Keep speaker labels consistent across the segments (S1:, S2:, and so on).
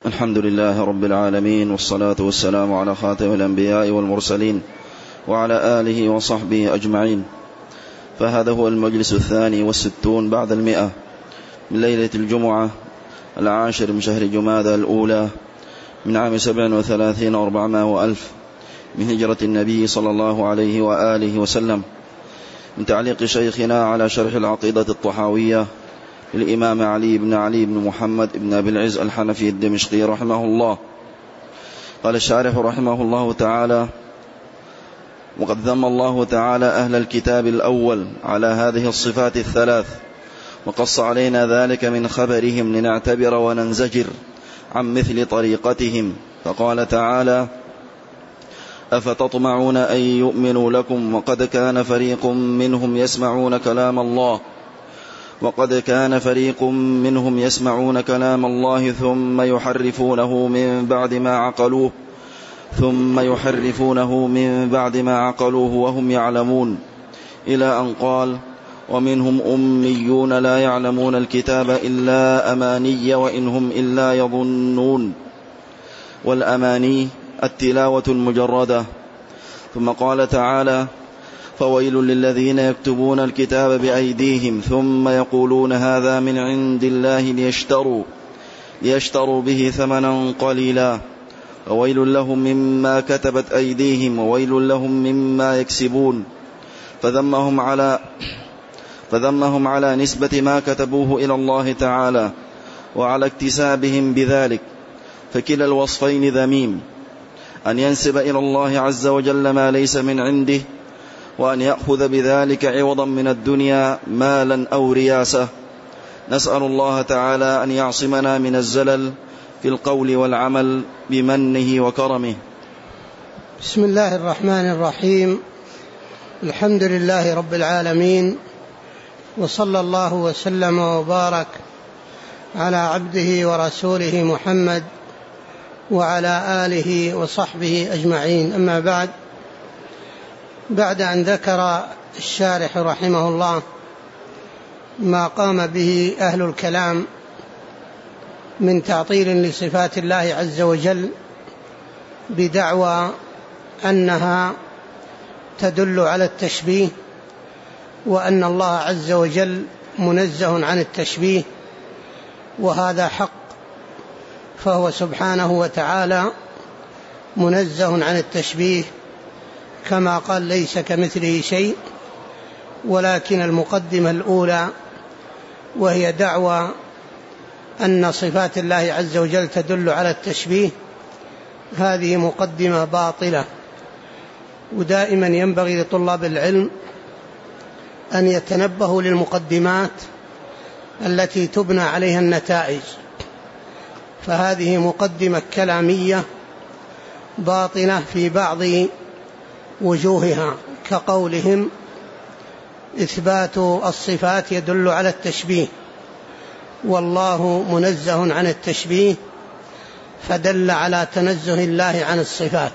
S1: الحمد لله رب العالمين، والصلاة والسلام على خاتم الأنبياء والمرسلين وعلى آله وصحبه أجمعين. فهذا هو المجلس 62 بعد 100 من ليلة الجمعة 10 من شهر جمادى الأولى من عام 37 و400 وألف من هجرة النبي صلى الله عليه وآله وسلم، من تعليق شيخنا على شرح العقيدة الطحاوية للإمام علي بن محمد بن أبي العز الحنفي الدمشقي رحمه الله. قال الشارح رحمه الله تعالى: وقد ذم الله تعالى أهل الكتاب الأول على هذه الصفات الثلاث، وقص علينا ذلك من خبرهم لنعتبر وننزجر عن مثل طريقتهم. فقال تعالى: أفتطمعون أن يؤمنوا لكم وقد كان فريق منهم يسمعون كلام الله ثم يحرفونه من بعد ما عقلوه وهم يعلمون، إلى أن قال: ومنهم أميون لا يعلمون الكتاب إلا أماني وإن هم إلا يظنون. والأماني التلاوة المجردة. ثم قال تعالى: فويل للذين يكتبون الكتاب بأيديهم ثم يقولون هذا من عند الله ليشتروا به ثمنا قليلا، وويل لهم مما كتبت أيديهم وويل لهم مما يكسبون. فذمهم على نسبة ما كتبوه إلى الله تعالى وعلى اكتسابهم بذلك، فكلا الوصفين ذميم: أن ينسب إلى الله عز وجل ما ليس من عنده، وأن يأخذ بذلك عوضا من الدنيا مالا أو رياسة. نسأل الله تعالى أن يعصمنا من الزلل في القول والعمل بمنه وكرمه.
S2: بسم الله الرحمن الرحيم. الحمد لله رب العالمين، وصلى الله وسلم وبارك على عبده ورسوله محمد وعلى آله وصحبه أجمعين. أما بعد أن ذكر الشارح رحمه الله ما قام به أهل الكلام من تعطيل لصفات الله عز وجل بدعوى أنها تدل على التشبيه، وأن الله عز وجل منزه عن التشبيه، وهذا حق، فهو سبحانه وتعالى منزه عن التشبيه كما قال: ليس كمثله شيء. ولكن المقدمة الأولى، وهي دعوى أن صفات الله عز وجل تدل على التشبيه، هذه مقدمة باطلة. ودائما ينبغي لطلاب العلم أن يتنبهوا للمقدمات التي تبنى عليها النتائج، فهذه مقدمة كلامية باطلة في بعض وجوهها، كقولهم: إثبات الصفات يدل على التشبيه، والله منزه عن التشبيه، فدل على تنزه الله عن الصفات.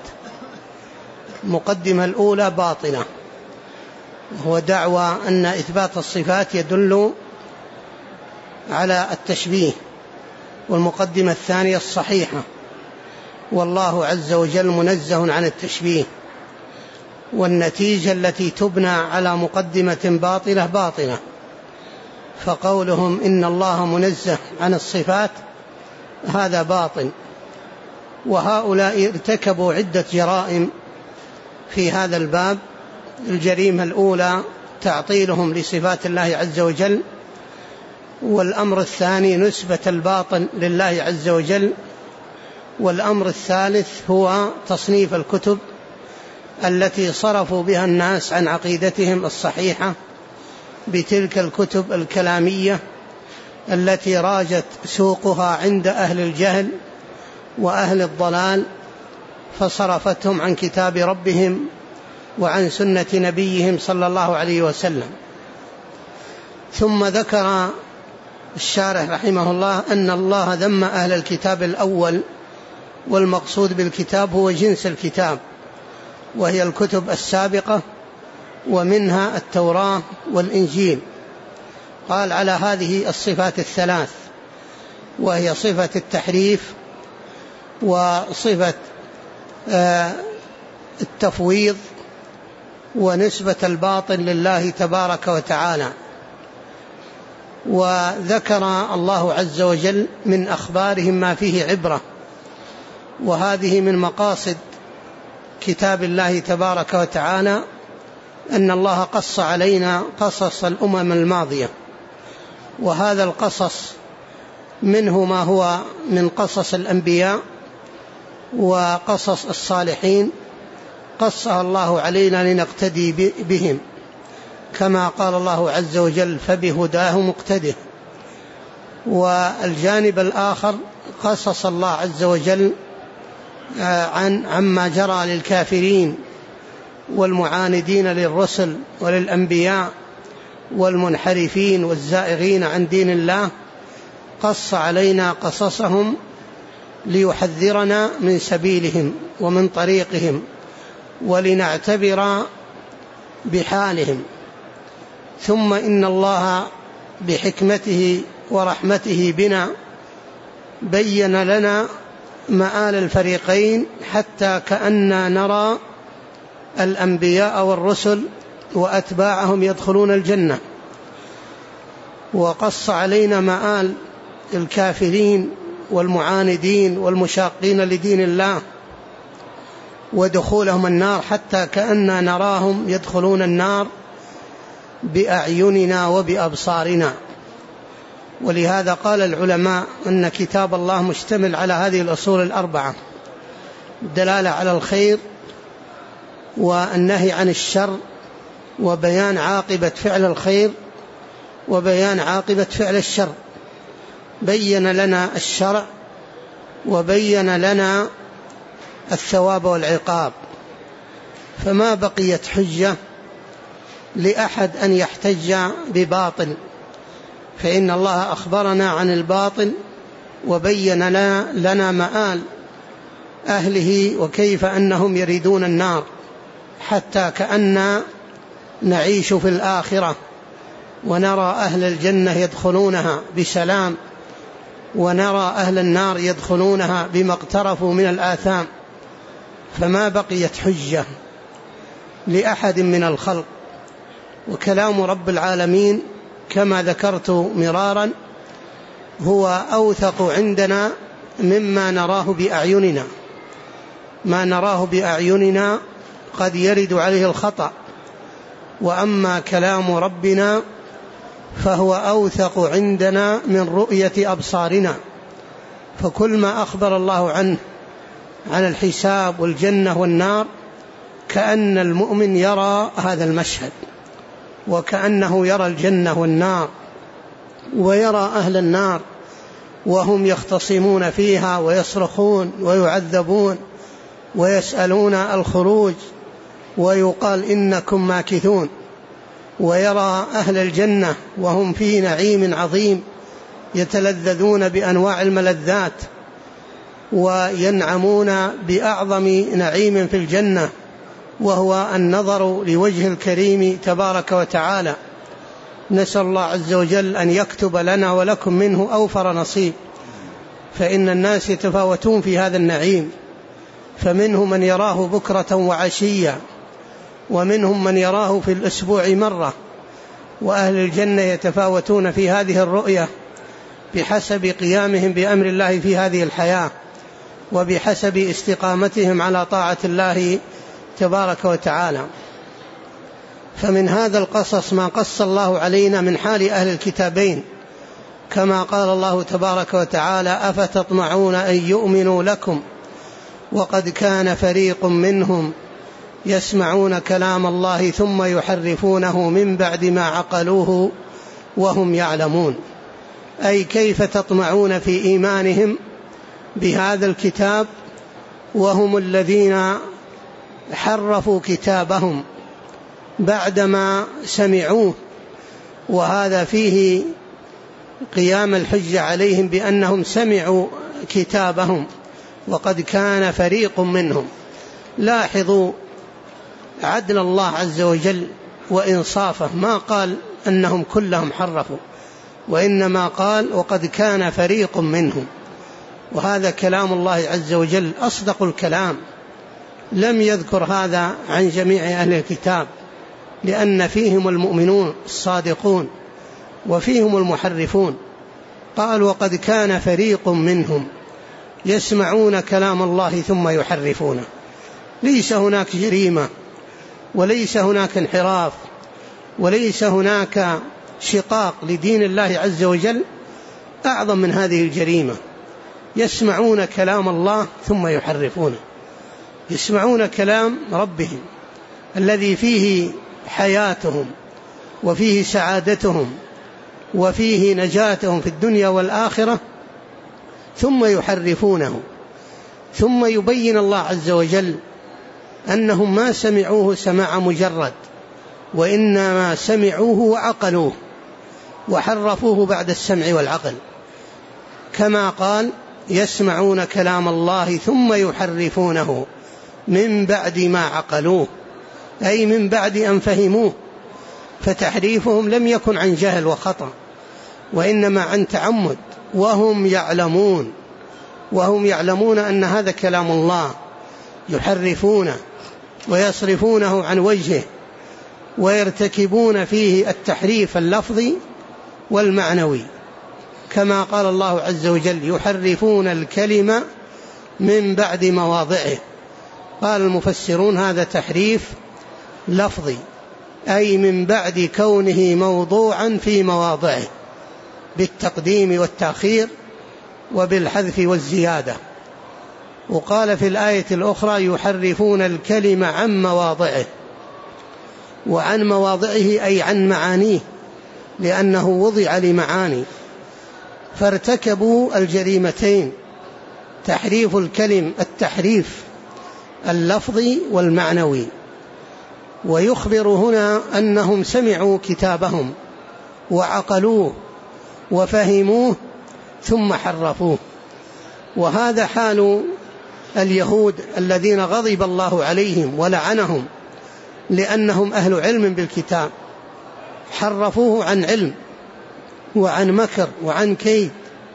S2: المقدمة الأولى باطلة، وهو دعوى أن إثبات الصفات يدل على التشبيه. والمقدمة الثانية الصحيحة: والله عز وجل منزه عن التشبيه. والنتيجة التي تبنى على مقدمة باطلة، فقولهم إن الله منزه عن الصفات هذا باطل. وهؤلاء ارتكبوا عدة جرائم في هذا الباب. الجريمة الأولى تعطيلهم لصفات الله عز وجل، والأمر الثاني نسبة الباطل لله عز وجل، والأمر الثالث هو تصنيف الكتب التي صرفوا بها الناس عن عقيدتهم الصحيحة بتلك الكتب الكلامية التي راجت سوقها عند أهل الجهل وأهل الضلال، فصرفتهم عن كتاب ربهم وعن سنة نبيهم صلى الله عليه وسلم. ثم ذكر الشارح رحمه الله أن الله ذم أهل الكتاب الأول، والمقصود بالكتاب هو جنس الكتاب، وهي الكتب السابقة، ومنها التوراة والإنجيل. قال: على هذه الصفات الثلاث، وهي صفة التحريف وصفة التفويض ونسبة الباطل لله تبارك وتعالى. وذكر الله عز وجل من أخبارهم ما فيه عبرة، وهذه من مقاصد كتاب الله تبارك وتعالى أن الله قص علينا قصص الأمم الماضية، وهذا القصص منه ما هو من قصص الأنبياء وقصص الصالحين قصها الله علينا لنقتدي بهم، كما قال الله عز وجل فبهداه مقتده. والجانب الآخر قصص الله عز وجل عما جرى للكافرين والمعاندين للرسل وللأنبياء والمنحرفين والزائغين عن دين الله، قص علينا قصصهم ليحذرنا من سبيلهم ومن طريقهم ولنعتبر بحالهم. ثم إن الله بحكمته ورحمته بنا بين لنا مآل الفريقين حتى كأننا نرى الأنبياء والرسل وأتباعهم يدخلون الجنة، وقص علينا مآل الكافرين والمعاندين والمشاقين لدين الله ودخولهم النار حتى كأننا نراهم يدخلون النار بأعيننا وبأبصارنا. ولهذا قال العلماء أن كتاب الله مشتمل على هذه الأصول الأربعة: الدلالة على الخير والنهي عن الشر وبيان عاقبة فعل الخير وبيان عاقبة فعل الشر. بين لنا الشرع وبين لنا الثواب والعقاب، فما بقيت حجة لأحد أن يحتج بباطل، فإن الله أخبرنا عن الباطل وبين لنا مآل أهله وكيف أنهم يريدون النار، حتى كأننا نعيش في الآخرة ونرى أهل الجنة يدخلونها بسلام ونرى أهل النار يدخلونها بما اقترفوا من الآثام. فما بقيت حجة لأحد من الخلق. وكلام رب العالمين كما ذكرت مرارا هو أوثق عندنا مما نراه بأعيننا. ما نراه بأعيننا قد يرد عليه الخطأ، وأما كلام ربنا فهو أوثق عندنا من رؤية أبصارنا. فكل ما أخبر الله عنه عن الحساب والجنة والنار كأن المؤمن يرى هذا المشهد، وكأنه يرى الجنة والنار ويرى أهل النار وهم يختصمون فيها ويصرخون ويعذبون ويسألون الخروج ويقال إنكم ماكثون، ويرى أهل الجنة وهم في نعيم عظيم يتلذذون بأنواع الملذات وينعمون بأعظم نعيم في الجنة وهو النظر لوجه الكريم تبارك وتعالى. نسأل الله عز وجل أن يكتب لنا ولكم منه أوفر نصيب، فإن الناس يتفاوتون في هذا النعيم، فمنهم من يراه بكرة وعشية، ومنهم من يراه في الأسبوع مرة. وأهل الجنة يتفاوتون في هذه الرؤية بحسب قيامهم بأمر الله في هذه الحياة وبحسب استقامتهم على طاعة الله تبارك وتعالى. فمن هذا القصص ما قص الله علينا من حال أهل الكتابين، كما قال الله تبارك وتعالى أفتطمعون أن يؤمنوا لكم وقد كان فريق منهم يسمعون كلام الله ثم يحرفونه من بعد ما عقلوه وهم يعلمون. أي كيف تطمعون في إيمانهم بهذا الكتاب وهم الذين حرفوا كتابهم بعدما سمعوه. وهذا فيه قيام الحجة عليهم بأنهم سمعوا كتابهم وقد كان فريق منهم. لاحظوا عدل الله عز وجل وإنصافه، ما قال أنهم كلهم حرفوا، وإنما قال وقد كان فريق منهم. وهذا كلام الله عز وجل أصدق الكلام. لم يذكر هذا عن جميع أهل الكتاب، لأن فيهم المؤمنون الصادقون وفيهم المحرفون. قال وقد كان فريق منهم يسمعون كلام الله ثم يحرفونه. ليس هناك جريمة وليس هناك انحراف وليس هناك شقاق لدين الله عز وجل أعظم من هذه الجريمة. يسمعون كلام الله ثم يحرفونه، يسمعون كلام ربهم الذي فيه حياتهم وفيه سعادتهم وفيه نجاتهم في الدنيا والآخرة، ثم يحرفونه. ثم يبين الله عز وجل أنهم ما سمعوه سماع مجرد، وإنما سمعوه وعقلوه وحرفوه بعد السمع والعقل، كما قال يسمعون كلام الله ثم يحرفونه من بعد ما عقلوه، أي من بعد أن فهموه. فتحريفهم لم يكن عن جهل وخطأ، وإنما عن تعمد، وهم يعلمون أن هذا كلام الله، يحرفونه ويصرفونه عن وجهه ويرتكبون فيه التحريف اللفظي والمعنوي، كما قال الله عز وجل يحرفون الكلمة من بعد مواضعه. قال المفسرون هذا تحريف لفظي، أي من بعد كونه موضوعا في مواضعه بالتقديم والتأخير وبالحذف والزيادة. وقال في الآية الأخرى يحرفون الكلمة عن مواضعه، وعن مواضعه أي عن معانيه، لأنه وضع لمعاني. فارتكبوا الجريمتين، تحريف الكلم، التحريف اللفظي والمعنوي. ويخبر هنا أنهم سمعوا كتابهم وعقلوه وفهموه ثم حرفوه. وهذا حال اليهود الذين غضب الله عليهم ولعنهم لأنهم أهل علم بالكتاب، حرفوه عن علم وعن مكر وعن كيد،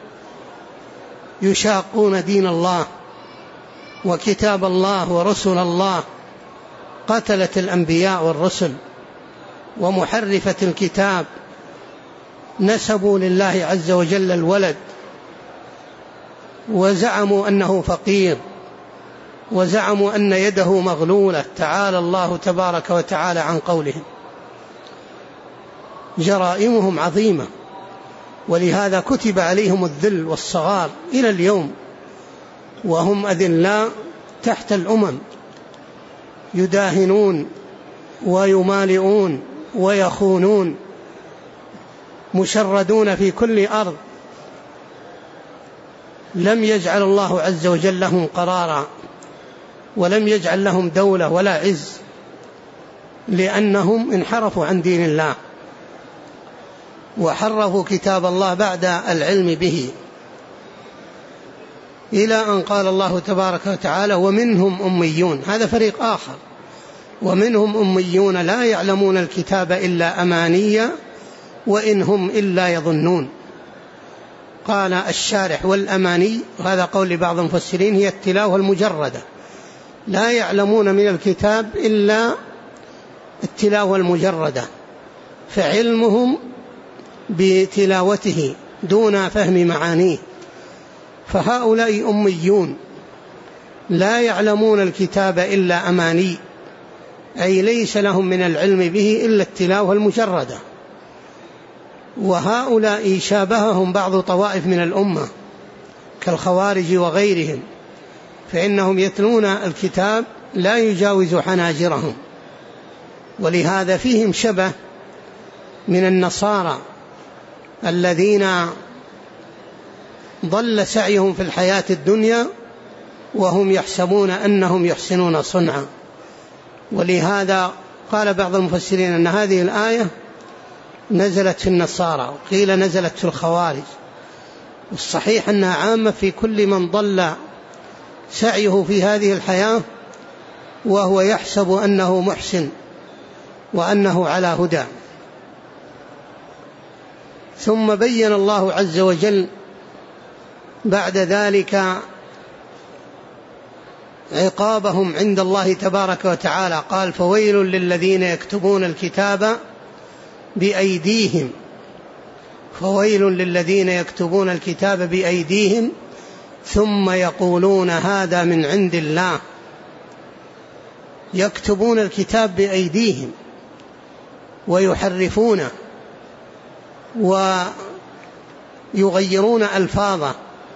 S2: يشاقون دين الله وكتاب الله ورسل الله، قتلة الأنبياء والرسل ومحرفة الكتاب، نسبوا لله عز وجل الولد وزعموا أنه فقير وزعموا أن يده مغلولة، تعالى الله تبارك وتعالى عن قولهم. جرائمهم عظيمة، ولهذا كتب عليهم الذل والصغار إلى اليوم، وهم أذلاء تحت الأمم، يداهنون ويمالئون ويخونون، مشردون في كل أرض. لم يجعل الله عز وجل لهم قرارا، ولم يجعل لهم دولة ولا عز، لأنهم انحرفوا عن دين الله وحرفوا كتاب الله بعد العلم به، إلى أن قال الله تبارك وتعالى ومنهم أميون. هذا فريق آخر، ومنهم أميون لا يعلمون الكتاب إلا أماني وإن هم إلا يظنون. قال الشارح والأماني، وهذا قول لبعض المفسرين، هي التلاوة المجردة، لا يعلمون من الكتاب إلا التلاوة المجردة، فعلمهم بتلاوته دون فهم معانيه. فهؤلاء أميون لا يعلمون الكتاب إلا أماني، أي ليس لهم من العلم به إلا التلاوة المجردة. وهؤلاء شابههم بعض طوائف من الأمة كالخوارج وغيرهم، فإنهم يتلون الكتاب لا يجاوز حناجرهم، ولهذا فيهم شبه من النصارى الذين ضل سعيهم في الحياة الدنيا وهم يحسبون أنهم يحسنون صنعا. ولهذا قال بعض المفسرين أن هذه الآية نزلت في النصارى، وقيل نزلت في الخوارج، والصحيح أنها عامة في كل من ضل سعيه في هذه الحياة وهو يحسب أنه محسن وأنه على هدى. ثم بين الله عز وجل بعد ذلك عقابهم عند الله تبارك وتعالى. قال فويل للذين يكتبون الكتاب بأيديهم، فويل للذين يكتبون الكتاب بأيديهم ثم يقولون هذا من عند الله. يكتبون الكتاب بأيديهم ويحرفونه ويغيرون ألفاظه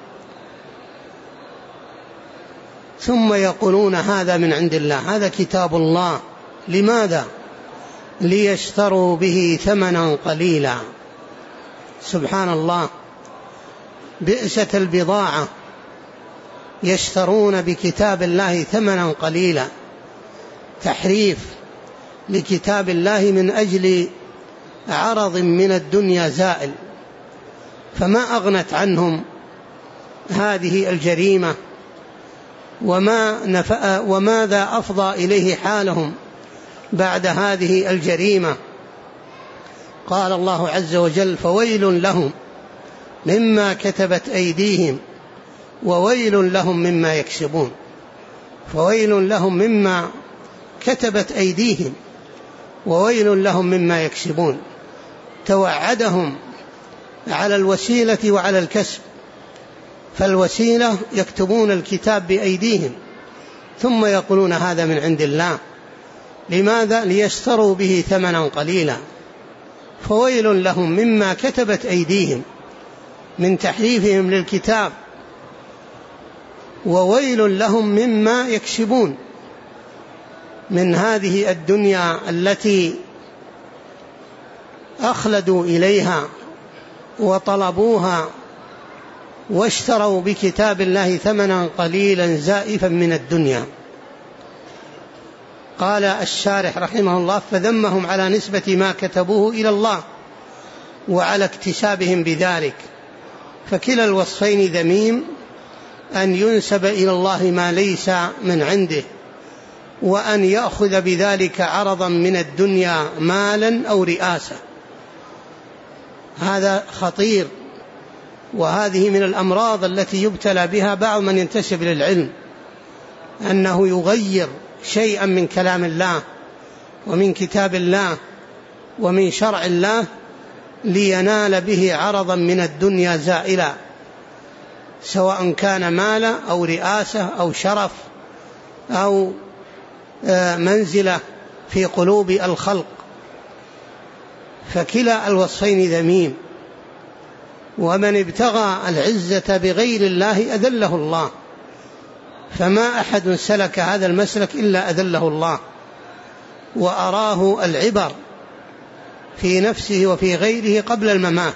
S2: ثم يقولون هذا من عند الله، هذا كتاب الله. لماذا؟ ليشتروا به ثمنا قليلا. سبحان الله، بئست البضاعة، يشترون بكتاب الله ثمنا قليلا. تحريف لكتاب الله من أجل عرض من الدنيا زائل. فما أغنت عنهم هذه الجريمة، وماذا أفضى إليه حالهم بعد هذه الجريمة؟ قال الله عز وجل فويل لهم مما كتبت أيديهم وويل لهم مما يكسبون. فويل لهم مما كتبت أيديهم وويل لهم مما يكسبون. توعدهم على الوسيلة وعلى الكسب. فالوسيلة يكتبون الكتاب بأيديهم ثم يقولون هذا من عند الله. لماذا؟ ليشتروا به ثمنا قليلا. فويل لهم مما كتبت أيديهم من تحريفهم للكتاب، وويل لهم مما يكسبون من هذه الدنيا التي أخلدوا إليها وطلبوها واشتروا بكتاب الله ثمنا قليلا زائفا من الدنيا. قال الشارح رحمه الله فذمهم على نسبة ما كتبوه إلى الله وعلى اكتسابهم بذلك. فكلا الوصفين ذميم، أن ينسب إلى الله ما ليس من عنده، وأن يأخذ بذلك عرضا من الدنيا مالا أو رئاسة. هذا خطير، وهذه من الأمراض التي يبتلى بها بعض من ينتسب للعلم، أنه يغير شيئا من كلام الله ومن كتاب الله ومن شرع الله لينال به عرضا من الدنيا زائلا، سواء كان مالا أو رئاسة أو شرف أو منزلة في قلوب الخلق. فكلا الوصفين ذميم، ومن ابتغى العزة بغير الله أذله الله. فما أحد سلك هذا المسلك إلا أذله الله وأراه العبر في نفسه وفي غيره قبل الممات.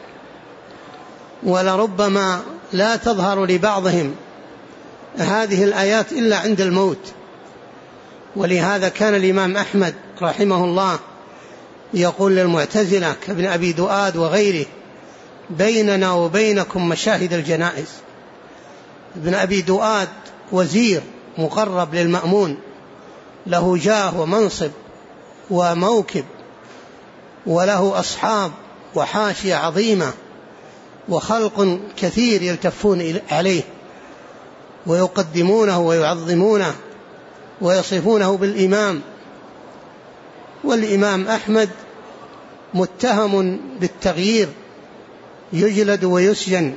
S2: ولربما لا تظهر لبعضهم هذه الآيات إلا عند الموت. ولهذا كان الإمام أحمد رحمه الله يقول للمعتزلة كابن أبي دؤاد وغيره بيننا وبينكم مشاهد الجنائز. ابن أبي دؤاد وزير مقرب للمأمون، له جاه ومنصب وموكب، وله أصحاب وحاشية عظيمة وخلق كثير يلتفون عليه ويقدمونه ويعظمونه ويصفونه بالإمام. والإمام أحمد متهم بالتغيير، يجلد ويسجن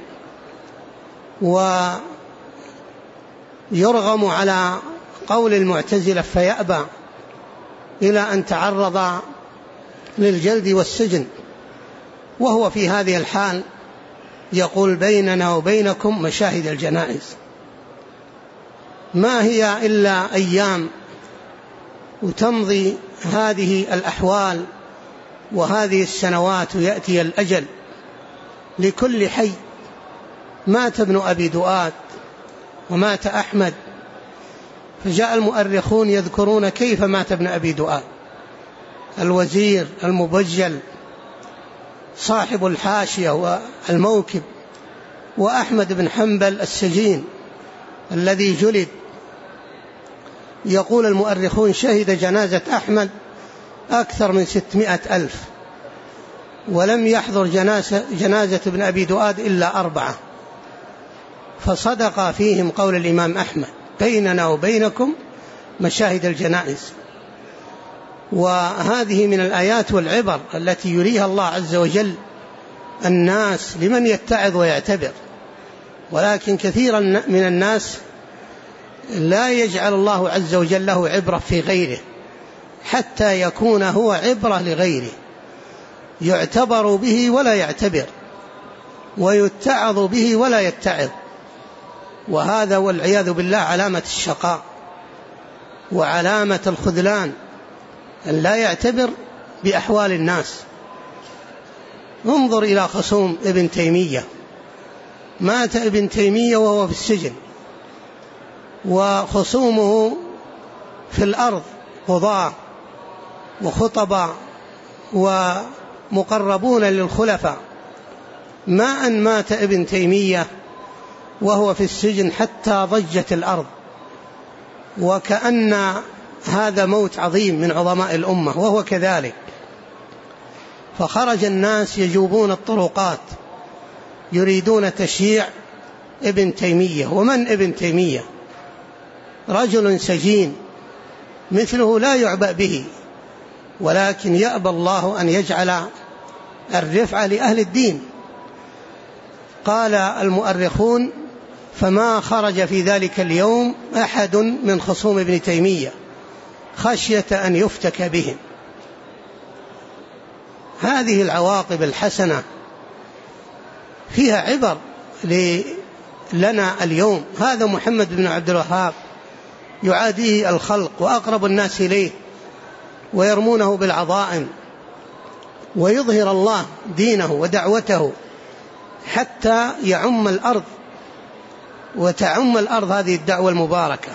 S2: ويرغم على قول المعتزلة فيأبى إلى أن تعرض للجلد والسجن. وهو في هذه الحال يقول بيننا وبينكم مشاهد الجنائز. ما هي إلا أيام وتمضي هذه الأحوال وهذه السنوات ويأتي الأجل لكل حي. مات ابن أبي دؤاد ومات أحمد، فجاء المؤرخون يذكرون كيف مات ابن أبي دؤاد، الوزير المبجل صاحب الحاشية والموكب، وأحمد بن حنبل السجين الذي جلد. يقول المؤرخون شهد جنازة أحمد أكثر من 600,000، ولم يحضر جنازة ابن أبي دؤاد إلا 4. فصدق فيهم قول الإمام أحمد: بيننا وبينكم مشاهد الجنائز. وهذه من الآيات والعبر التي يريها الله عز وجل الناس لمن يتعظ ويعتبر. ولكن كثيرا من الناس لا يجعل الله عز وجل له عبرة في غيره حتى يكون هو عبرة لغيره، يعتبر به ولا يعتبر، ويتعظ به ولا يتعظ. وهذا والعياذ بالله علامة الشقاء وعلامة الخذلان، أن لا يعتبر بأحوال الناس. انظر إلى خصوم ابن تيمية. مات ابن تيمية وهو في السجن، وخصومه في الأرض قضاة وخطباء ومقربون للخلفاء. ما أن مات ابن تيمية وهو في السجن حتى ضجت الأرض، وكأن هذا موت عظيم من عظماء الأمة، وهو كذلك. فخرج الناس يجوبون الطرقات يريدون تشييع ابن تيمية. ومن ابن تيمية؟ رجل سجين مثله لا يعبأ به، ولكن يأبى الله أن يجعل الرفعة لأهل الدين. قال المؤرخون: فما خرج في ذلك اليوم أحد من خصوم ابن تيمية خشية أن يفتك بهم. هذه العواقب الحسنة فيها عبر لنا اليوم. هذا محمد بن عبد الوهاب يعاديه الخلق وأقرب الناس إليه، ويرمونه بالعظائم، ويظهر الله دينه ودعوته حتى يعم الأرض وتعم الأرض هذه الدعوة المباركة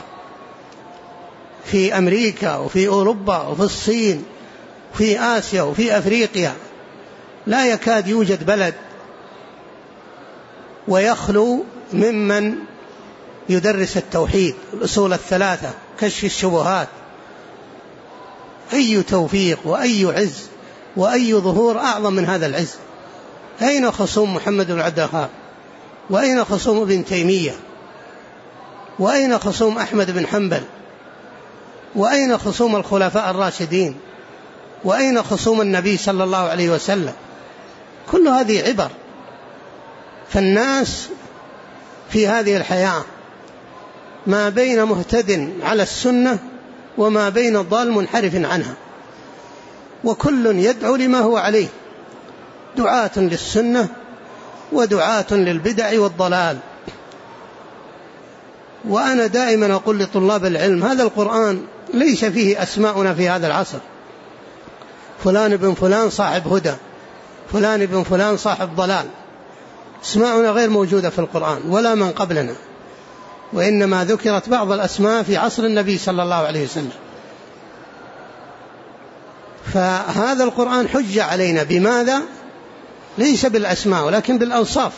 S2: في أمريكا وفي أوروبا وفي الصين وفي آسيا وفي أفريقيا. لا يكاد يوجد بلد ويخلو ممن يدرس التوحيد، الأصول الثلاثة، كشف الشبهات. أي توفيق وأي عز وأي ظهور أعظم من هذا العز. أين خصوم محمد بن عبد الوهاب؟ وأين خصوم ابن تيمية؟ وأين خصوم أحمد بن حنبل؟ وأين خصوم الخلفاء الراشدين؟ وأين خصوم النبي صلى الله عليه وسلم؟ كل هذه عبر. فالناس في هذه الحياة ما بين مهتد على السنة وما بين ضال منحرف عنها، وكل يدعو لما هو عليه، دعاة للسنة ودعاة للبدع والضلال. وأنا دائما أقول لطلاب العلم: هذا القرآن ليس فيه أسماؤنا في هذا العصر، فلان بن فلان صاحب هدى، فلان بن فلان صاحب ضلال. اسماؤنا غير موجودة في القرآن ولا من قبلنا، وإنما ذكرت بعض الأسماء في عصر النبي صلى الله عليه وسلم. فهذا القرآن حجة علينا. بماذا؟ ليس بالأسماء ولكن بالأوصاف.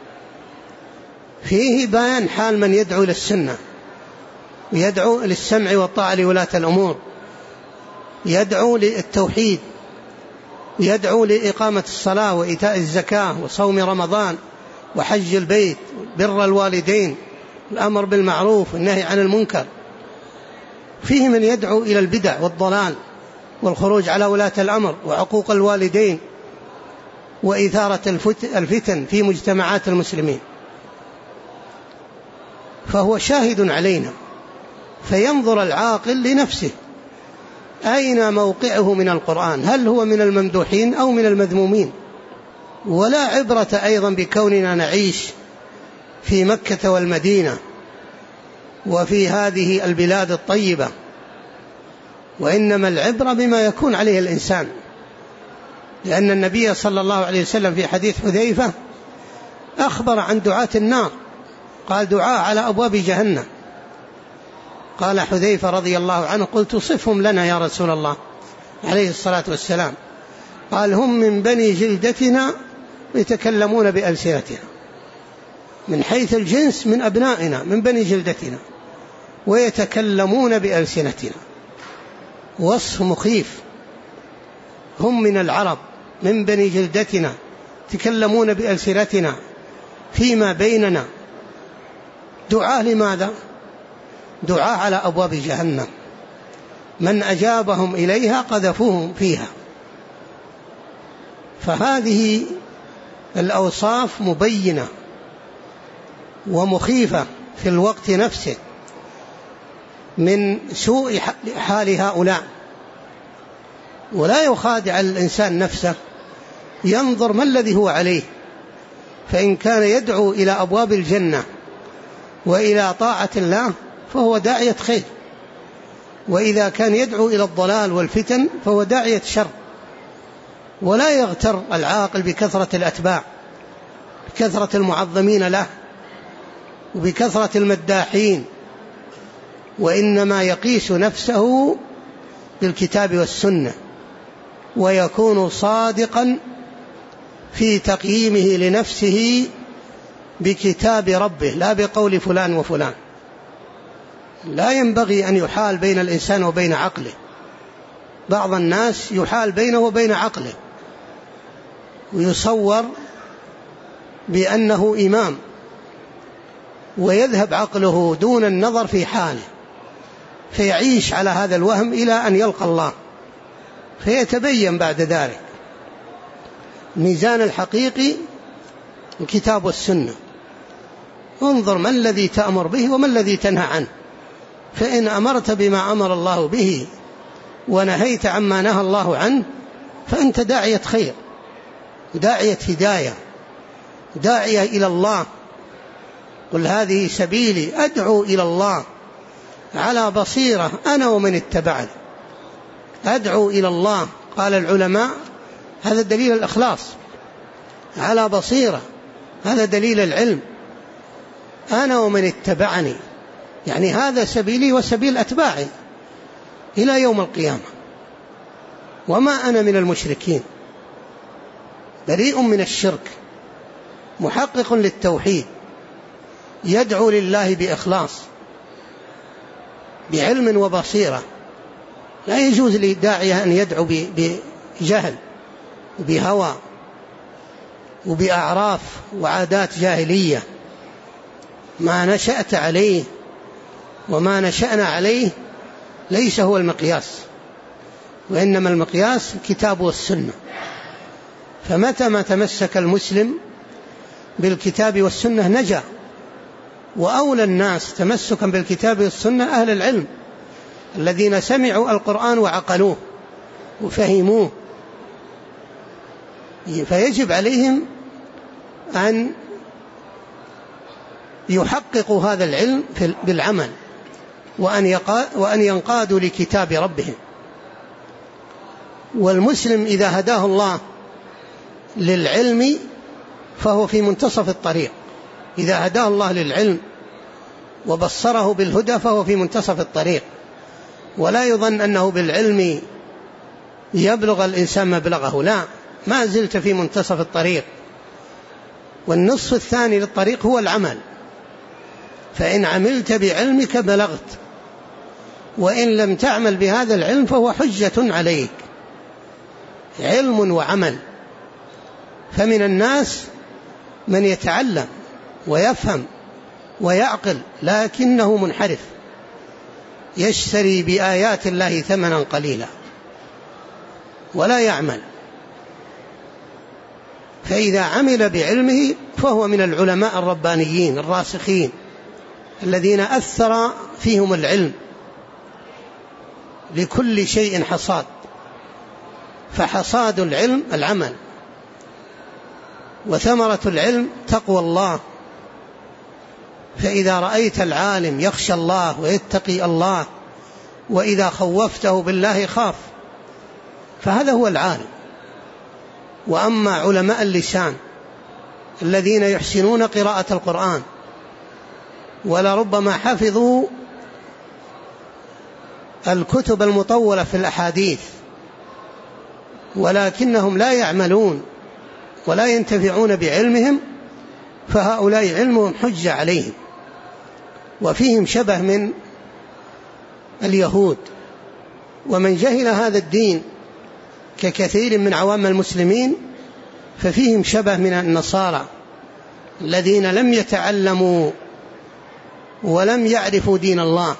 S2: فيه بيان حال من يدعو للسنة، ويدعو للسمع والطاعة لولاة الأمور، يدعو للتوحيد، يدعو لإقامة الصلاة وإيتاء الزكاة وصوم رمضان وحج البيت، بر الوالدين، الأمر بالمعروف والنهي عن المنكر. فيه من يدعو إلى البدع والضلال والخروج على ولاة الأمر وعقوق الوالدين وإثارة الفتن في مجتمعات المسلمين. فهو شاهد علينا. فينظر العاقل لنفسه أين موقعه من القرآن، هل هو من الممدوحين أو من المذمومين. ولا عبرة أيضا بكوننا نعيش في مكة والمدينة وفي هذه البلاد الطيبة، وإنما العبرة بما يكون عليه الإنسان. لأن النبي صلى الله عليه وسلم في حديث حذيفة أخبر عن دعاة النار، قال: دعاء على أبواب جهنم. قال حذيفة رضي الله عنه: قلت صفهم لنا يا رسول الله عليه الصلاة والسلام. قال: هم من بني جلدتنا يتكلمون بألسنتنا، من حيث الجنس من أبنائنا من بني جلدتنا ويتكلمون بألسنتنا. وصف مخيف. هم من العرب من بني جلدتنا يتكلمون بألسنتنا فيما بيننا، دعاة لماذا؟ دعاة على أبواب جهنم، من أجابهم إليها قذفوهم فيها. فهذه الأوصاف مبينة ومخيفة في الوقت نفسه من سوء حال هؤلاء. ولا يخادع الإنسان نفسه، ينظر ما الذي هو عليه، فإن كان يدعو إلى أبواب الجنة وإلى طاعة الله فهو داعية خير، وإذا كان يدعو إلى الضلال والفتن فهو داعية شر. ولا يغتر العاقل بكثرة الأتباع، بكثرة المعظمين له وبكثرة المداحين، وإنما يقيس نفسه بالكتاب والسنة، ويكون صادقا في تقييمه لنفسه بكتاب ربه لا بقول فلان وفلان. لا ينبغي أن يحال بين الإنسان وبين عقله. بعض الناس يحال بينه وبين عقله ويصور بأنه إمام، ويذهب عقله دون النظر في حاله، فيعيش على هذا الوهم إلى أن يلقى الله، فيتبين بعد ذلك. الميزان الحقيقي الكتاب والسنة. انظر ما الذي تأمر به وما الذي تنهى عنه، فإن أمرت بما أمر الله به ونهيت عما نهى الله عنه فأنت داعية خير، داعية هداية، داعية إلى الله. قل هذه سبيلي أدعو إلى الله على بصيرة أنا ومن اتبعني. أدعو إلى الله، قال العلماء هذا دليل الإخلاص، على بصيرة هذا دليل العلم، أنا ومن اتبعني، يعني هذا سبيلي وسبيل أتباعي إلى يوم القيامة. وما أنا من المشركين، بريء من الشرك، محقق للتوحيد، يدعو لله بإخلاص بعلم وبصيرة. لا يجوز للداعية أن يدعو بجهل وبهوى وبأعراف وعادات جاهلية. ما نشأت عليه وما نشأنا عليه ليس هو المقياس، وإنما المقياس الكتاب والسنة. فمتى ما تمسك المسلم بالكتاب والسنة نجا. وأولى الناس تمسكا بالكتاب والسنة أهل العلم الذين سمعوا القرآن وعقلوه وفهموه، فيجب عليهم أن يحققوا هذا العلم بالعمل، وأن ينقادوا لكتاب ربهم. والمسلم إذا هداه الله للعلم فهو في منتصف الطريق، إذا هداه الله للعلم وبصره بالهدى فهو في منتصف الطريق. ولا يظن أنه بالعلم يبلغ الإنسان مبلغه، لا، ما زلت في منتصف الطريق. والنصف الثاني للطريق هو العمل، فإن عملت بعلمك بلغت، وإن لم تعمل بهذا العلم فهو حجة عليك. علم وعمل. فمن الناس من يتعلم ويفهم ويعقل لكنه منحرف، يشتري بآيات الله ثمنا قليلا ولا يعمل. فإذا عمل بعلمه فهو من العلماء الربانيين الراسخين الذين أثر فيهم العلم. لكل شيء حصاد، فحصاد العلم العمل، وثمرة العلم تقوى الله. فإذا رأيت العالم يخشى الله ويتقي الله، وإذا خوفته بالله خاف، فهذا هو العالم. وأما علماء اللسان الذين يحسنون قراءة القرآن ولربما حفظوا الكتب المطولة في الأحاديث ولكنهم لا يعملون ولا ينتفعون بعلمهم، فهؤلاء علمهم حجة عليهم، وفيهم شبه من اليهود. ومن جهل هذا الدين ككثير من عوام المسلمين ففيهم شبه من النصارى الذين لم يتعلموا ولم يعرفوا دين الله،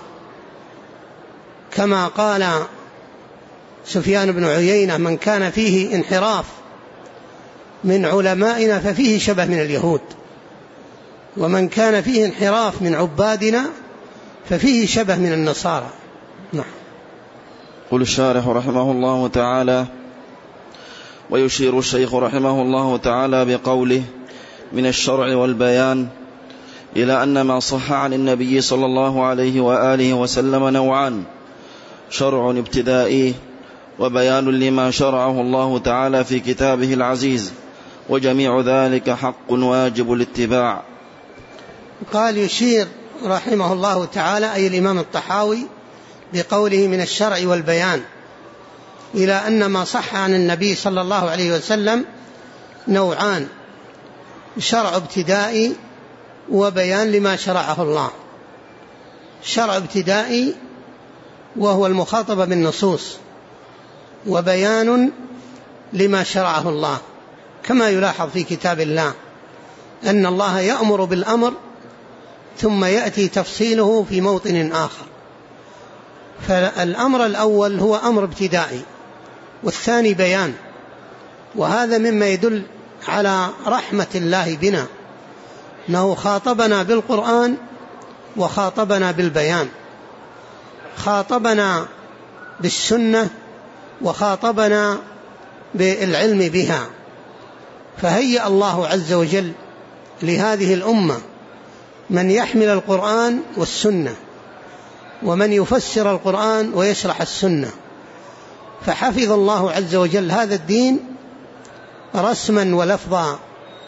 S2: كما قال سفيان بن عيينة: من كان فيه انحراف من علمائنا ففيه شبه من اليهود، ومن كان فيه انحراف من عبادنا ففيه شبه من النصارى. نعم.
S1: قل الشارح رحمه الله تعالى: ويشير الشيخ رحمه الله تعالى بقوله: من الشرع والبيان إلى أن ما صح عن النبي صلى الله عليه وآله وسلم نوعان: شرع ابتدائي وبيان لما شرعه الله تعالى في كتابه العزيز، وجميع ذلك حق واجب الاتباع.
S2: قال يشير رحمه الله تعالى أي الإمام الطحاوي بقوله: من الشرع والبيان إلى أن ما صح عن النبي صلى الله عليه وسلم نوعان: شرع ابتدائي وبيان لما شرعه الله. شرع ابتدائي وهو المخاطبة بالنصوص، وبيان لما شرعه الله، كما يلاحظ في كتاب الله أن الله يأمر بالأمر ثم يأتي تفصيله في موطن آخر. فالأمر الأول هو أمر ابتدائي، والثاني بيان، وهذا مما يدل على رحمة الله بنا، أنه خاطبنا بالقرآن وخاطبنا بالبيان، خاطبنا بالسنة وخاطبنا بالعلم بها. فهيأ الله عز وجل لهذه الأمة من يحمل القرآن والسنة، ومن يفسر القرآن ويشرح السنة، فحفظ الله عز وجل هذا الدين رسما ولفظا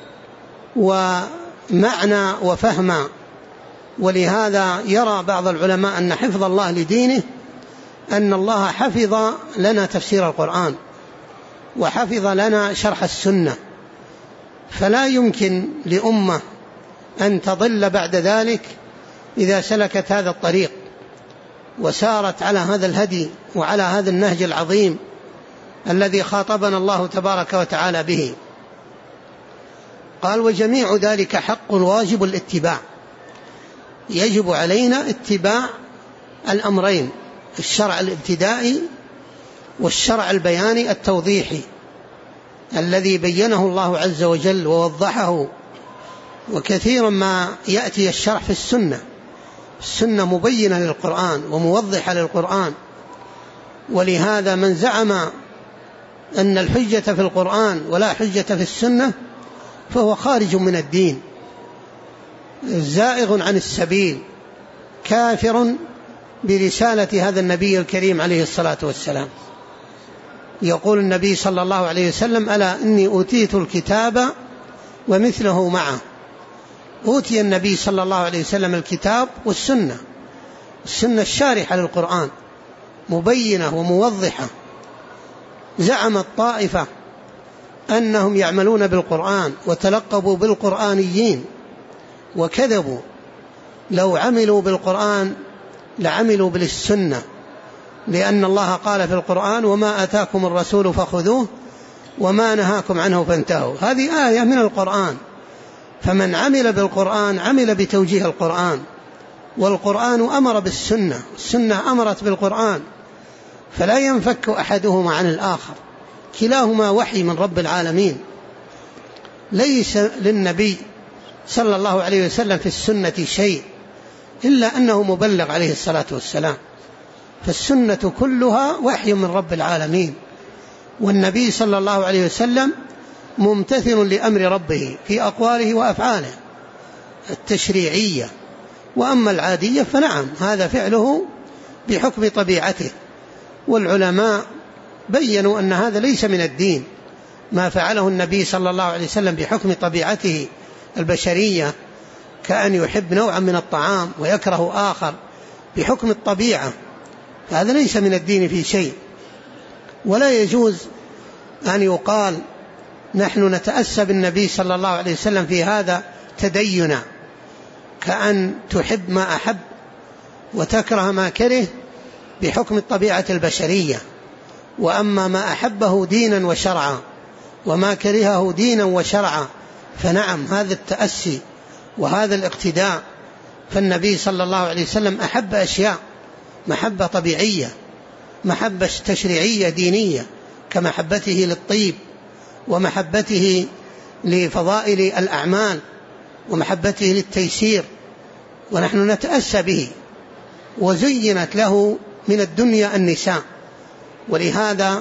S2: ومعنى وفهما. ولهذا يرى بعض العلماء أن حفظ الله لدينه أن الله حفظ لنا تفسير القرآن وحفظ لنا شرح السنة، فلا يمكن لأمة أن تضل بعد ذلك إذا سلكت هذا الطريق وسارت على هذا الهدي وعلى هذا النهج العظيم الذي خاطبنا الله تبارك وتعالى به. قال: وجميع ذلك حق واجب الاتباع. يجب علينا اتباع الأمرين: الشرع الابتدائي والشرع البياني التوضيحي الذي بينه الله عز وجل ووضحه. وكثيرا ما يأتي الشرح في السنة مبينة للقرآن وموضحة للقرآن. ولهذا من زعم أن الحجة في القرآن ولا حجة في السنة فهو خارج من الدين، زائغ عن السبيل، كافر برسالة هذا النبي الكريم عليه الصلاة والسلام. يقول النبي صلى الله عليه وسلم: ألا إني أوتيت الكتاب ومثله معه. أوتي النبي صلى الله عليه وسلم الكتاب والسنة، السنة الشارحة للقرآن مبينة وموضحة. زعم الطائفة أنهم يعملون بالقرآن وتلقبوا بالقرآنيين وكذبوا، لو عملوا بالقرآن لعملوا بالسنة، لأن الله قال في القرآن: وما آتاكم الرسول فخذوه وما نهاكم عنه فانتهوا. هذه آية من القرآن، فمن عمل بالقرآن عمل بتوجيه القرآن، والقرآن أمر بالسنة، السنة أمرت بالقرآن، فلا ينفك أحدهما عن الآخر، كلاهما وحي من رب العالمين. ليس للنبي صلى الله عليه وسلم في السنة شيء إلا أنه مبلغ عليه الصلاة والسلام، فالسنة كلها وحي من رب العالمين، والنبي صلى الله عليه وسلم ممتثل لأمر ربه في أقواله وأفعاله التشريعية. وأما العادية فنعم، هذا فعله بحكم طبيعته، والعلماء بيّنوا أن هذا ليس من الدين، ما فعله النبي صلى الله عليه وسلم بحكم طبيعته البشرية، كأن يحب نوعا من الطعام ويكره آخر بحكم الطبيعة، فهذا ليس من الدين في شيء. ولا يجوز أن يقال نحن نتأسى بالنبي صلى الله عليه وسلم في هذا تدينا، كأن تحب ما أحب وتكره ما كره بحكم الطبيعة البشرية، وأما ما أحبه دينا وشرعا وما كرهه دينا وشرعا فنعم، هذا التأسي وهذا الاقتداء فالنبي صلى الله عليه وسلم أحب أشياء محبة طبيعية، محبة تشريعية دينية، كمحبته للطيب ومحبته لفضائل الأعمال ومحبته للتيسير، ونحن نتأسى به. وزينت له من الدنيا النساء، ولهذا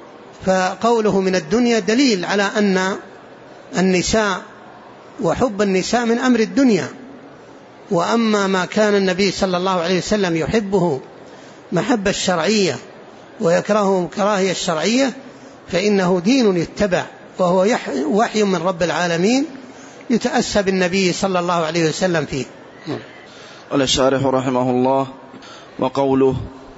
S2: فقوله من الدنيا دليل على أن النساء وحب النساء من أمر الدنيا. وأما ما كان النبي صلى الله عليه وسلم يحبه محبة الشرعية ويكرهه كراهية الشرعية فإنه دين يتبع، وهو وحي من رب العالمين يتأسى بالنبي صلى الله عليه وسلم فيه.
S1: قال الشارح رحمه الله: وقوله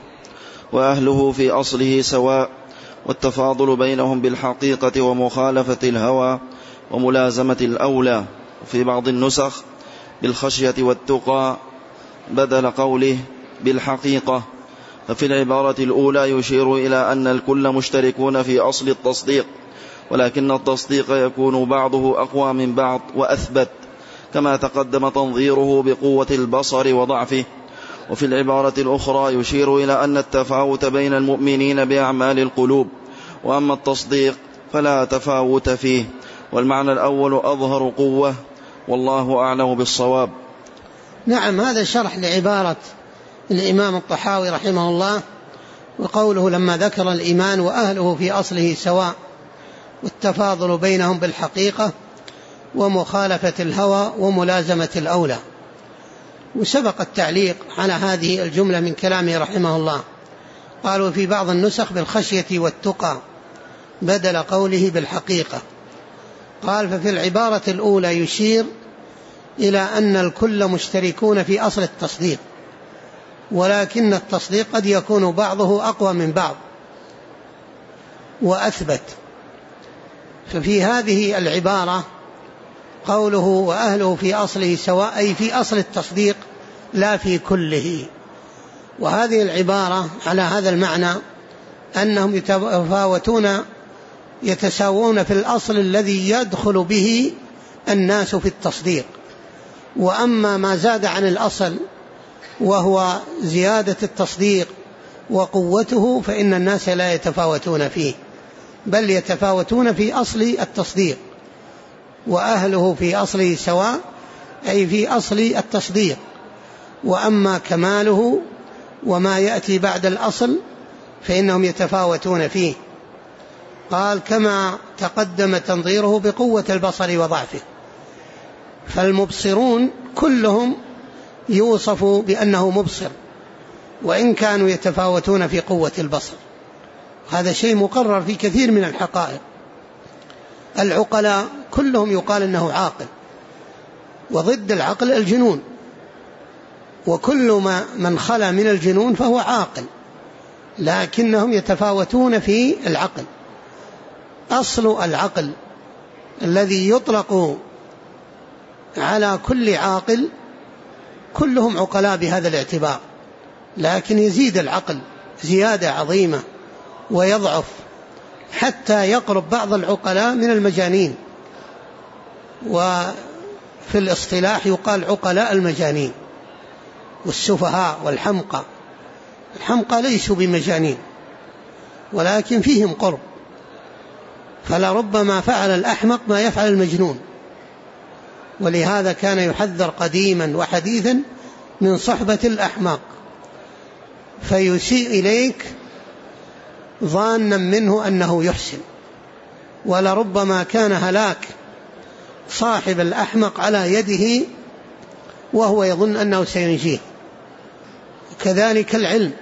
S1: وأهله في أصله سواء، والتفاضل بينهم بالحقيقة ومخالفة الهوى وملازمة الأولى، وفي بعض النسخ بالخشية والتقى بدل قوله بالحقيقة. ففي العبارة الأولى يشير إلى أن الكل مشتركون في أصل التصديق، ولكن التصديق يكون بعضه أقوى من بعض وأثبت، كما تقدم تنظيره بقوة البصر وضعفه. وفي العبارة الأخرى يشير إلى أن التفاوت بين المؤمنين بأعمال القلوب، وأما التصديق فلا تفاوت فيه، والمعنى الأول أظهر قوة، والله أعلم بالصواب.
S2: نعم، هذا شرح لعبارة الإمام الطحاوي رحمه الله، وقوله لما ذكر الإيمان وأهله في أصله سواء، والتفاضل بينهم بالحقيقة ومخالفة الهوى وملازمة الأولى. وسبق التعليق على هذه الجملة من كلامه رحمه الله. قالوا في بعض النسخ بالخشية والتقى بدل قوله بالحقيقة. قال ففي العبارة الأولى يشير إلى أن الكل مشتركون في أصل التصديق، ولكن التصديق قد يكون بعضه أقوى من بعض وأثبت. ففي هذه العبارة قوله وأهله في أصله سواء، أي في أصل التصديق لا في كله. وهذه العبارة على هذا المعنى أنهم يتساوون في الأصل الذي يدخل به الناس في التصديق. وأما ما زاد عن الأصل وهو زيادة التصديق وقوته فإن الناس لا يتفاوتون فيه، بل يتفاوتون في أصل التصديق. وأهله في أصله سواء، أي في أصل التصديق. وأما كماله وما يأتي بعد الأصل فإنهم يتفاوتون فيه. قال كما تقدم تنظيره بقوة البصر وضعفه. فالمبصرون كلهم يوصف بأنه مبصر، وإن كانوا يتفاوتون في قوة البصر. هذا شيء مقرر في كثير من الحقائق. العقلاء كلهم يقال أنه عاقل، وضد العقل الجنون، وكل من خلا من الجنون فهو عاقل، لكنهم يتفاوتون في العقل. أصل العقل الذي يطلق على كل عاقل كلهم عقلاء بهذا الاعتبار، لكن يزيد العقل زيادة عظيمة ويضعف حتى يقرب بعض العقلاء من المجانين. وفي الاصطلاح يقال عقلاء المجانين والسفهاء والحمقى. الحمقى ليسوا بمجانين ولكن فيهم قرب، فلربما فعل الأحمق ما يفعل المجنون. ولهذا كان يحذر قديما وحديثا من صحبة الأحمق، فيسيء إليك ظانا منه أنه يحسن. ولربما كان هلاك صاحب الأحمق على يده وهو يظن أنه سينجيه. وكذلك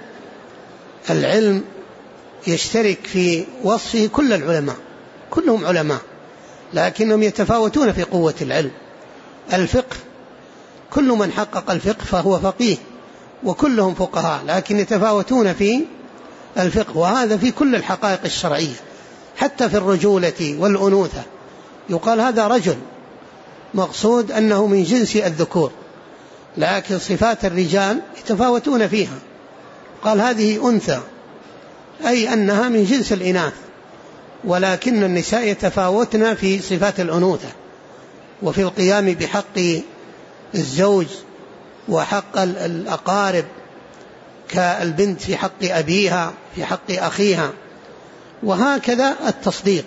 S2: العلم يشترك في وصفه كل العلماء، كلهم علماء، لكنهم يتفاوتون في قوة العلم. الفقه كل من حقق الفقه فهو فقيه، وكلهم فقهاء، لكن يتفاوتون في الفقه. وهذا في كل الحقائق الشرعية، حتى في الرجولة والأنوثة يقال هذا رجل، مقصود أنه من جنس الذكور، لكن صفات الرجال يتفاوتون فيها. قال هذه أنثى، أي أنها من جنس الإناث، ولكن النساء يتفاوتن في صفات الأنوثة وفي القيام بحق الزوج وحق الأقارب كالبنت في حق أبيها في حق أخيها، وهكذا التصديق.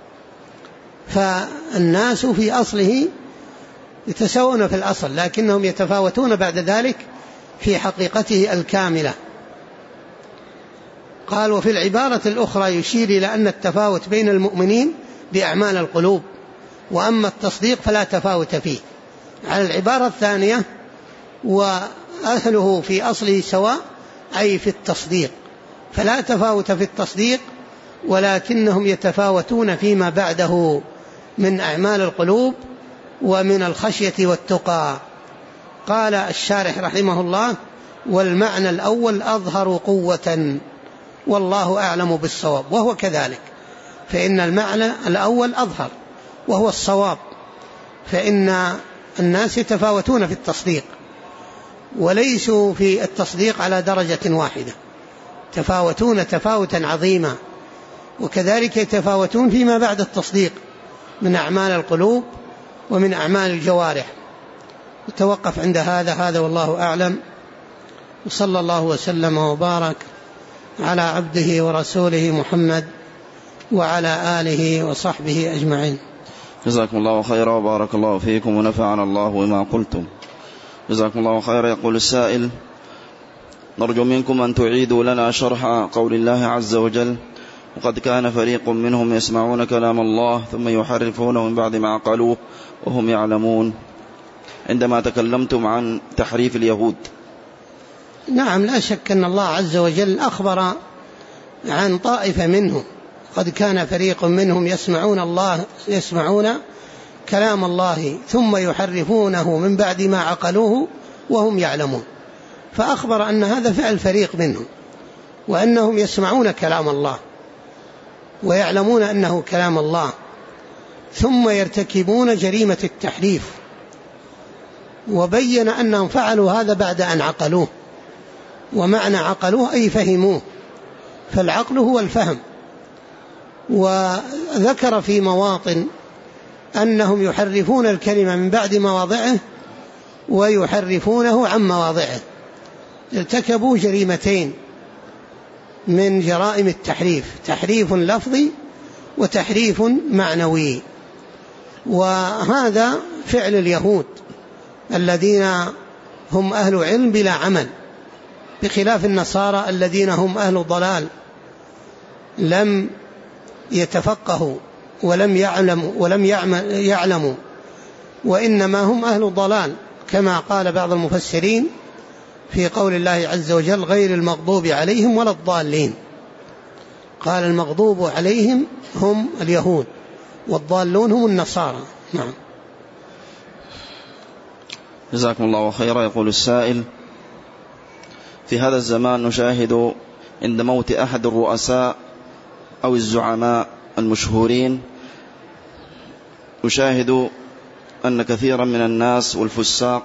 S2: فالناس في أصله يتساوون في الأصل، لكنهم يتفاوتون بعد ذلك في حقيقته الكاملة. قال: وفي العبارة الأخرى يشير إلى أن التفاوت بين المؤمنين بأعمال القلوب، وأما التصديق فلا تفاوت فيه. على العبارة الثانية: وأهله في أصله سواء، أي في التصديق، فلا تفاوت في التصديق، ولكنهم يتفاوتون فيما بعده من أعمال القلوب ومن الخشية والتقى. قال الشارح رحمه الله: والمعنى الأول أظهر قوة، والله أعلم بالصواب. وهو كذلك، فإن المعنى الأول أظهر وهو الصواب، فإن الناس يتفاوتون في التصديق، وليسوا في التصديق على درجة واحدة، تفاوتون تفاوتا عظيما. وكذلك يتفاوتون فيما بعد التصديق من أعمال القلوب ومن أعمال الجوارح. نتوقف عند هذا والله أعلم، وصلى الله وسلم وبارك على عبده ورسوله محمد وعلى آله وصحبه أجمعين.
S1: جزاكم الله خيرا وبارك الله فيكم ونفعنا الله بما قلتم. جزاكم الله خيرا. يقول السائل: نرجو منكم أن تعيدوا لنا شرح قول الله عز وجل: وقد كان فريق منهم يسمعون كلام الله ثم يحرفونه من بعد ما عقلوه وهم يعلمون، عندما تكلمتم عن تحريف اليهود.
S2: نعم، لا شك أن الله عز وجل أخبر عن طائفة منهم: قد كان فريق منهم يسمعون كلام الله ثم يحرفونه من بعد ما عقلوه وهم يعلمون. فأخبر أن هذا فعل فريق منهم، وأنهم يسمعون كلام الله ويعلمون أنه كلام الله، ثم يرتكبون جريمة التحريف، وبين أنهم فعلوا هذا بعد أن عقلوه. ومعنى عقلوه أي فهموه، فالعقل هو الفهم. وذكر في مواطن أنهم يحرفون الكلمة من بعد مواضعه ويحرفونه عن مواضعه. ارتكبوا جريمتين من جرائم التحريف: تحريف لفظي وتحريف معنوي. وهذا فعل اليهود الذين هم أهل علم بلا عمل، بخلاف النصارى الذين هم أهل ضلال، لم يتفقهوا ولم يعلموا وإنما هم أهل ضلال، كما قال بعض المفسرين في قول الله عز وجل: غير المغضوب عليهم ولا الضالين. قال: المغضوب عليهم هم اليهود، والضالون هم النصارى. نعم.
S1: جزاكم الله خيرا. يقول السائل: في هذا الزمان نشاهد عند موت أحد الرؤساء أو الزعماء المشهورين، نشاهد أن كثيرا من الناس والفساق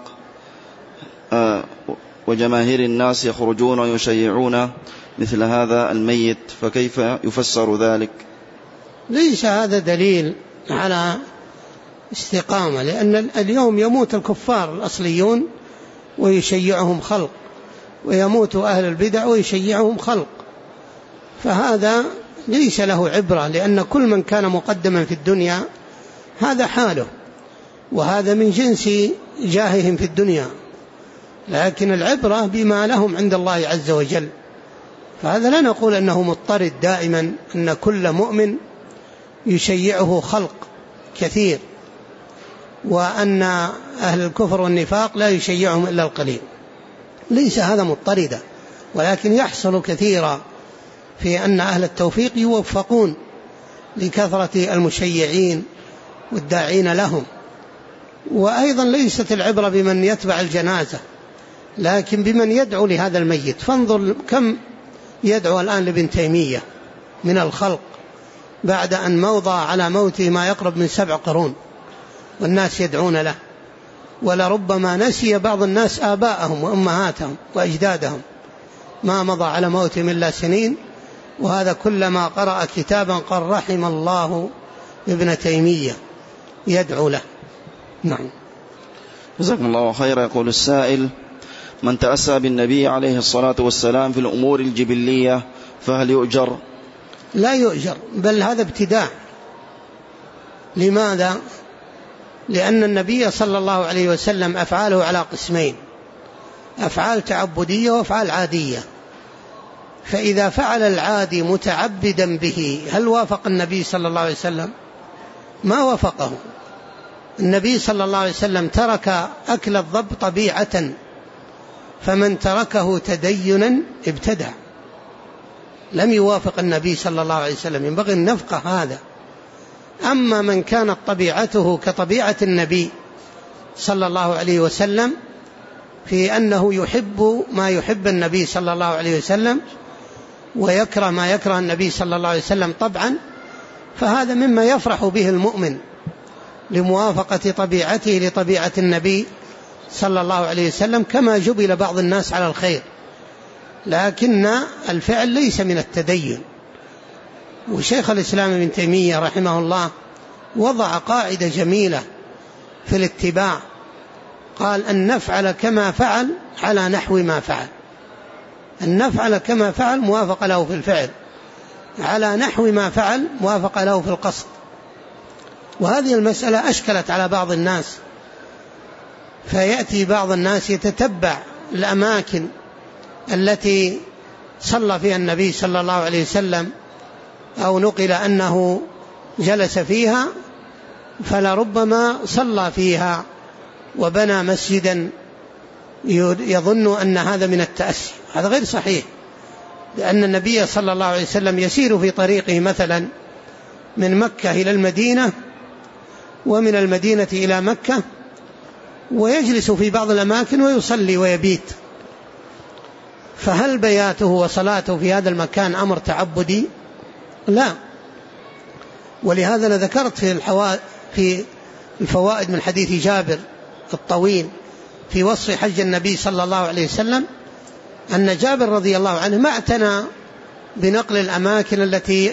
S1: وجماهير الناس يخرجون ويشيعون مثل هذا الميت، فكيف يفسر ذلك؟
S2: ليس هذا دليل على استقامة، لأن اليوم يموت الكفار الأصليون ويشيعهم خلق، ويموت أهل البدع ويشيعهم خلق، فهذا ليس له عبرة، لأن كل من كان مقدما في الدنيا هذا حاله، وهذا من جنس جاههم في الدنيا، لكن العبرة بما لهم عند الله عز وجل. فهذا لا نقول أنه مضطرد دائما أن كل مؤمن يشيعه خلق كثير، وأن أهل الكفر والنفاق لا يشيعهم إلا القليل، ليس هذا مضطردا، ولكن يحصل كثيرا في أن أهل التوفيق يوفقون لكثرة المشيعين والداعين لهم. وأيضا ليست العبرة بمن يتبع الجنازة، لكن بمن يدعو لهذا الميت. فانظر كم يدعو الآن لابن تيمية من الخلق بعد أن مضى على موته ما يقرب من 7 قرون والناس يدعون له، ولربما نسي بعض الناس آباءهم وأمهاتهم وأجدادهم، ما مضى على موتهم إلا سنين، وهذا كلما قرأ كتابا قال رحم الله ابن تيمية يدعو له. نعم.
S1: جزاكم الله خيرا. يقول السائل: من تأسى بالنبي عليه الصلاة والسلام في الأمور الجبلية فهل يؤجر؟
S2: لا يؤجر، بل هذا ابتداع. لماذا؟ لأن النبي صلى الله عليه وسلم أفعاله على قسمين: أفعال تعبدية وأفعال عادية. فإذا فعل العادي متعبدا به هل وافق النبي صلى الله عليه وسلم؟ ما وافقه. النبي صلى الله عليه وسلم ترك أكل الضب طبيعة، فمن تركه تدينا ابتدع، لم يوافق النبي صلى الله عليه وسلم. ينبغي أن نفقه هذا. أما من كانت طبيعته كطبيعة النبي صلى الله عليه وسلم في أنه يحب ما يحب النبي صلى الله عليه وسلم ويكره ما يكره النبي صلى الله عليه وسلم طبعا، فهذا مما يفرح به المؤمن لموافقة طبيعته لطبيعة النبي صلى الله عليه وسلم، كما جبل بعض الناس على الخير. لكن الفعل ليس من التدين. وشيخ الإسلام ابن تيمية رحمه الله وضع قاعدة جميلة في الاتباع، قال: أن نفعل كما فعل على نحو ما فعل. أن نفعل كما فعل موافق له في الفعل، على نحو ما فعل موافق له في القصد. وهذه المسألة أشكلت على بعض الناس، فيأتي بعض الناس يتتبع الأماكن التي صلى فيها النبي صلى الله عليه وسلم أو نقل أنه جلس فيها، فلربما صلى فيها وبنى مسجدا يظن أن هذا من التأسي. هذا غير صحيح، لأن النبي صلى الله عليه وسلم يسير في طريقه مثلا من مكة إلى المدينة ومن المدينة إلى مكة، ويجلس في بعض الأماكن ويصلي ويبيت. فهل بياته وصلاته في هذا المكان أمر تعبدي؟ لا. ولهذا أنا ذكرت في الفوائد من حديث جابر الطويل في وصف حج النبي صلى الله عليه وسلم أن جابر رضي الله عنه ما اعتنى بنقل الأماكن التي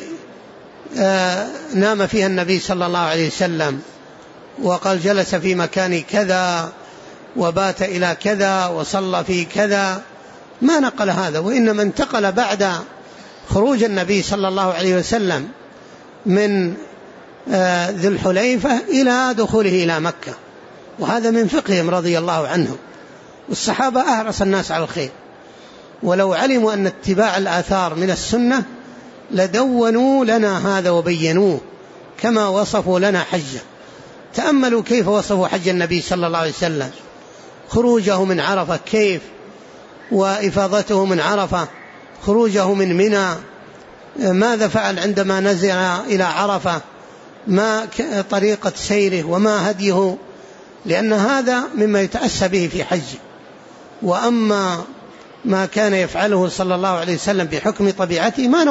S2: نام فيها النبي صلى الله عليه وسلم، وقال جلس في مكان كذا وبات إلى كذا وصلى في كذا، ما نقل هذا. وإنما انتقل بعد خروج النبي صلى الله عليه وسلم من ذي الحليفة إلى دخوله إلى مكة، وهذا من فقههم رضي الله عنهم. والصحابة أحرص الناس على الخير، ولو علموا أن اتباع الآثار من السنة لدونوا لنا هذا وبينوه كما وصفوا لنا حجه. تأملوا كيف وصفوا حج النبي صلى الله عليه وسلم: خروجه من عرفة كيف، وإفاضته من عرفة، خروجه من منى، ماذا فعل عندما نزل إلى عرفة، ما طريقة سيره وما هديه، لأن هذا مما يتأسى به في حجه. وأما ما كان يفعله صلى الله عليه وسلم بحكم طبيعته ما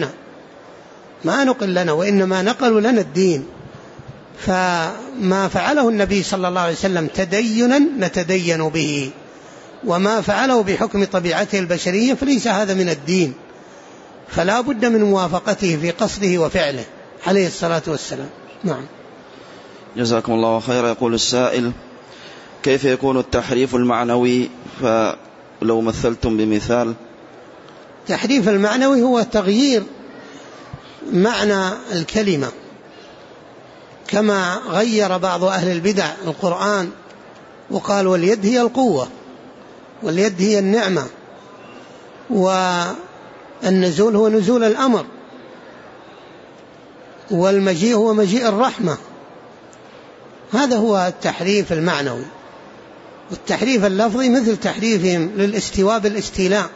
S2: نقل لنا، وإنما نقلوا لنا الدين. فما فعله النبي صلى الله عليه وسلم تدينا نتدين به، وما فعله بحكم طبيعته البشرية فليس هذا من الدين، فلا بد من موافقته في قصده وفعله عليه الصلاة والسلام. نعم.
S1: جزاكم الله خيرا. يقول السائل: كيف يكون التحريف المعنوي؟ فلو مثلتم بمثال.
S2: التحريف المعنوي هو تغيير معنى الكلمة، كما غير بعض أهل البدع القرآن وقال واليد هي القوة، واليد هي النعمة، والنزول هو نزول الأمر، والمجيء هو مجيء الرحمة. هذا هو التحريف المعنوي. والتحريف اللفظي مثل تحريفهم للاستواء بالاستيلاء،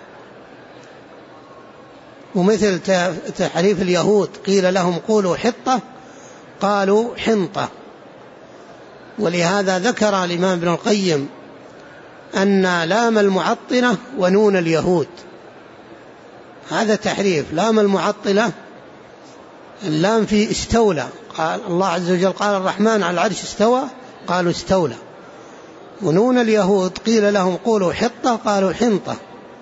S2: ومثل تحريف اليهود قيل لهم قولوا حطة قالوا حنطة. ولهذا ذكر الإمام ابن القيم أن لام المعطلة ونون اليهود هذا تحريف. لام المعطلة اللام في استولى، قال الله عز وجل قال الرحمن على العرش استوى قالوا استولى. ونون اليهود قيل لهم قولوا حطة قالوا حنطة.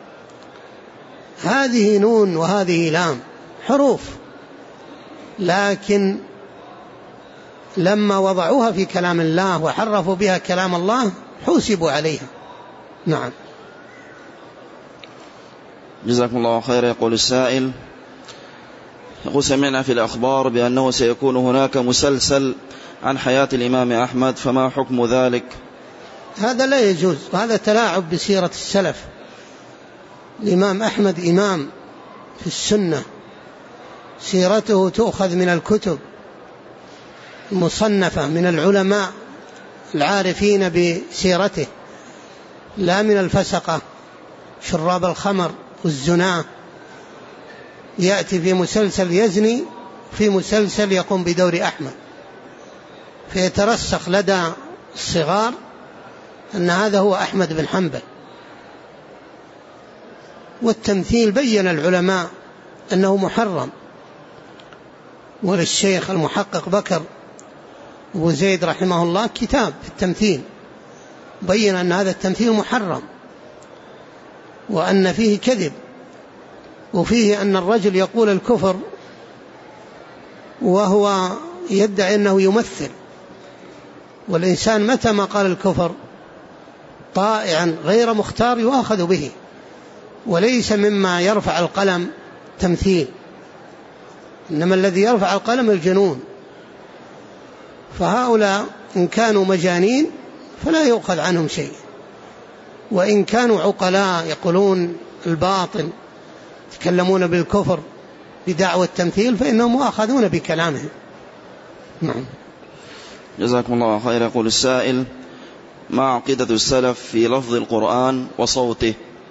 S2: هذه نون وهذه لام حروف، لكن لما وضعوها في كلام الله وحرفوا بها كلام الله حوسبوا عليها. نعم.
S1: جزاكم الله خير. يقول السائل: يقول: سمعنا في الأخبار بأنه سيكون هناك مسلسل عن حياة الإمام أحمد، فما حكم ذلك؟
S2: هذا لا يجوز، وهذا تلاعب بسيرة السلف. الإمام أحمد إمام في السنة، سيرته تؤخذ من الكتب المصنفة من العلماء العارفين بسيرته، لا من الفسقة شراب الخمر والزنا. يأتي في مسلسل يزني، في مسلسل يقوم بدور أحمد، فيترسخ لدى الصغار أن هذا هو أحمد بن حنبل. والتمثيل بين العلماء أنه محرم، وللشيخ المحقق بكر أبو زيد رحمه الله كتاب في التمثيل، بين أن هذا التمثيل محرم، وأن فيه كذب، وفيه أن الرجل يقول الكفر وهو يدعي أنه يمثل. والإنسان متى ما قال الكفر طائعا غير مختار يؤاخذ به، وليس مما يرفع القلم تمثيل، إنما الذي يرفع القلم الجنون. فهؤلاء إن كانوا مجانين فلا يؤخذ عنهم شيء، وإن كانوا عقلاء يقولون الباطل يتكلمون بالكفر بدعوى التمثيل فإنهم مؤاخذون بكلامهم. نعم.
S1: جزاكم الله خير. يقول السائل: ما عقيدة السلف في لفظ القرآن وصوته؟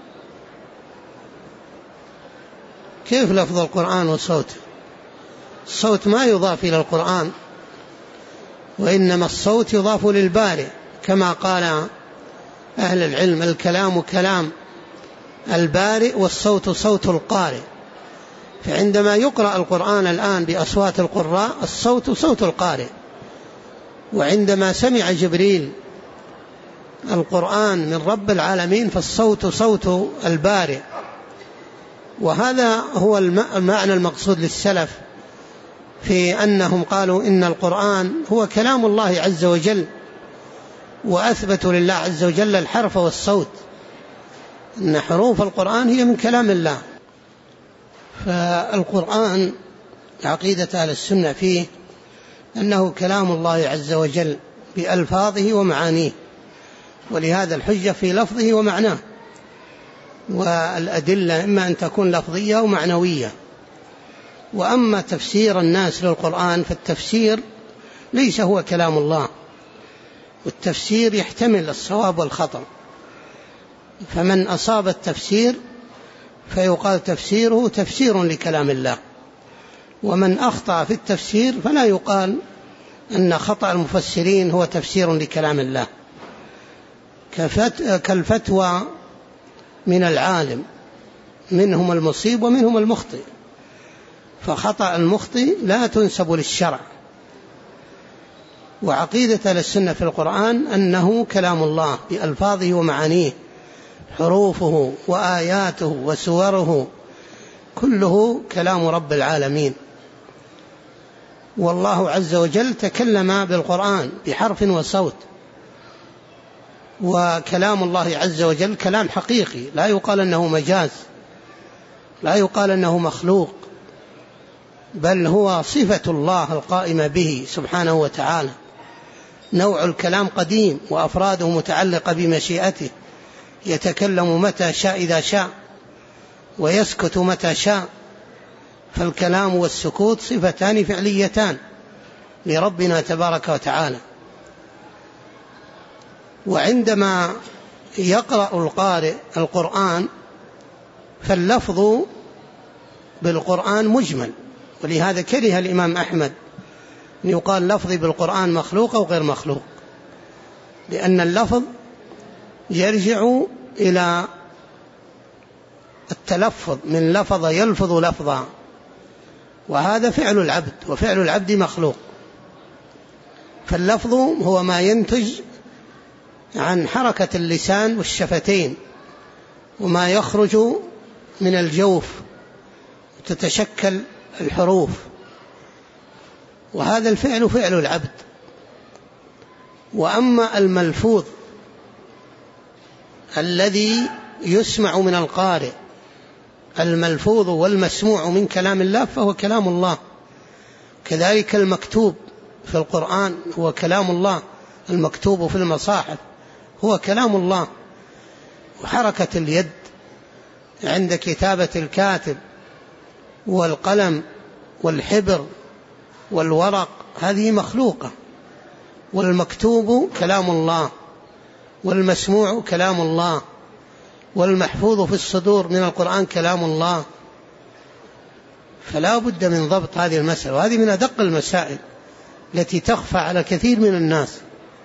S2: كيف لفظ القرآن وصوته؟ الصوت ما يضاف إلى القرآن، وإنما الصوت يضاف للبارئ، كما قال أهل العلم: الكلام كلام البارئ والصوت صوت القارئ. فعندما يقرأ القرآن الآن بأصوات القراء الصوت صوت القارئ، وعندما سمع جبريل القرآن من رب العالمين فالصوت صوت البارئ. وهذا هو المعنى المقصود للسلف في أنهم قالوا إن القرآن هو كلام الله عز وجل، وأثبتوا لله عز وجل الحرف والصوت، إن حروف القرآن هي من كلام الله. فالقرآن عقيدة أهل السنة فيه أنه كلام الله عز وجل بألفاظه ومعانيه، ولهذا الحجة في لفظه ومعناه، والأدلة إما أن تكون لفظية أو معنوية. وأما تفسير الناس للقرآن فالتفسير ليس هو كلام الله، والتفسير يحتمل الصواب والخطأ، فمن أصاب التفسير فيقال تفسيره تفسير لكلام الله، ومن أخطأ في التفسير فلا يقال أن خطأ المفسرين هو تفسير لكلام الله. كالفتوى من العالم، منهم المصيب ومنهم المخطئ، فخطأ المخطئ لا تنسب للشرع. وعقيدة أهل السنة في القرآن أنه كلام الله بألفاظه ومعانيه، حروفه وآياته وسوره كله كلام رب العالمين. والله عز وجل تكلم بالقرآن بحرف وصوت، وكلام الله عز وجل كلام حقيقي، لا يقال أنه مجاز، لا يقال أنه مخلوق، بل هو صفة الله القائمة به سبحانه وتعالى. نوع الكلام قديم وأفراده متعلقة بمشيئته، يتكلم متى شاء إذا شاء، ويسكت متى شاء. فالكلام والسكوت صفتان فعليتان لربنا تبارك وتعالى. وعندما يقرأ القارئ القرآن فاللفظ بالقرآن مجمل، ولهذا كره الإمام أحمد أن يقال لفظي بالقرآن مخلوق أو غير مخلوق، لأن اللفظ يرجع إلى التلفظ، من لفظ يلفظ لفظا، وهذا فعل العبد، وفعل العبد مخلوق. فاللفظ هو ما ينتج عن حركة اللسان والشفتين، وما يخرج من الجوف تتشكل الحروف، وهذا الفعل فعل العبد. وأما الملفوظ الذي يسمع من القارئ الملفوظ والمسموع من كلام الله فهو كلام الله، كذلك المكتوب في القرآن هو كلام الله، المكتوب في المصاحف هو كلام الله. وحركة اليد عند كتابة الكاتب والقلم والحبر والورق هذه مخلوقة، والمكتوب كلام الله، والمسموع كلام الله، والمحفوظ في الصدور من القرآن كلام الله. فلا بد من ضبط هذه المسألة، وهذه من أدق المسائل التي تخفى على كثير من الناس،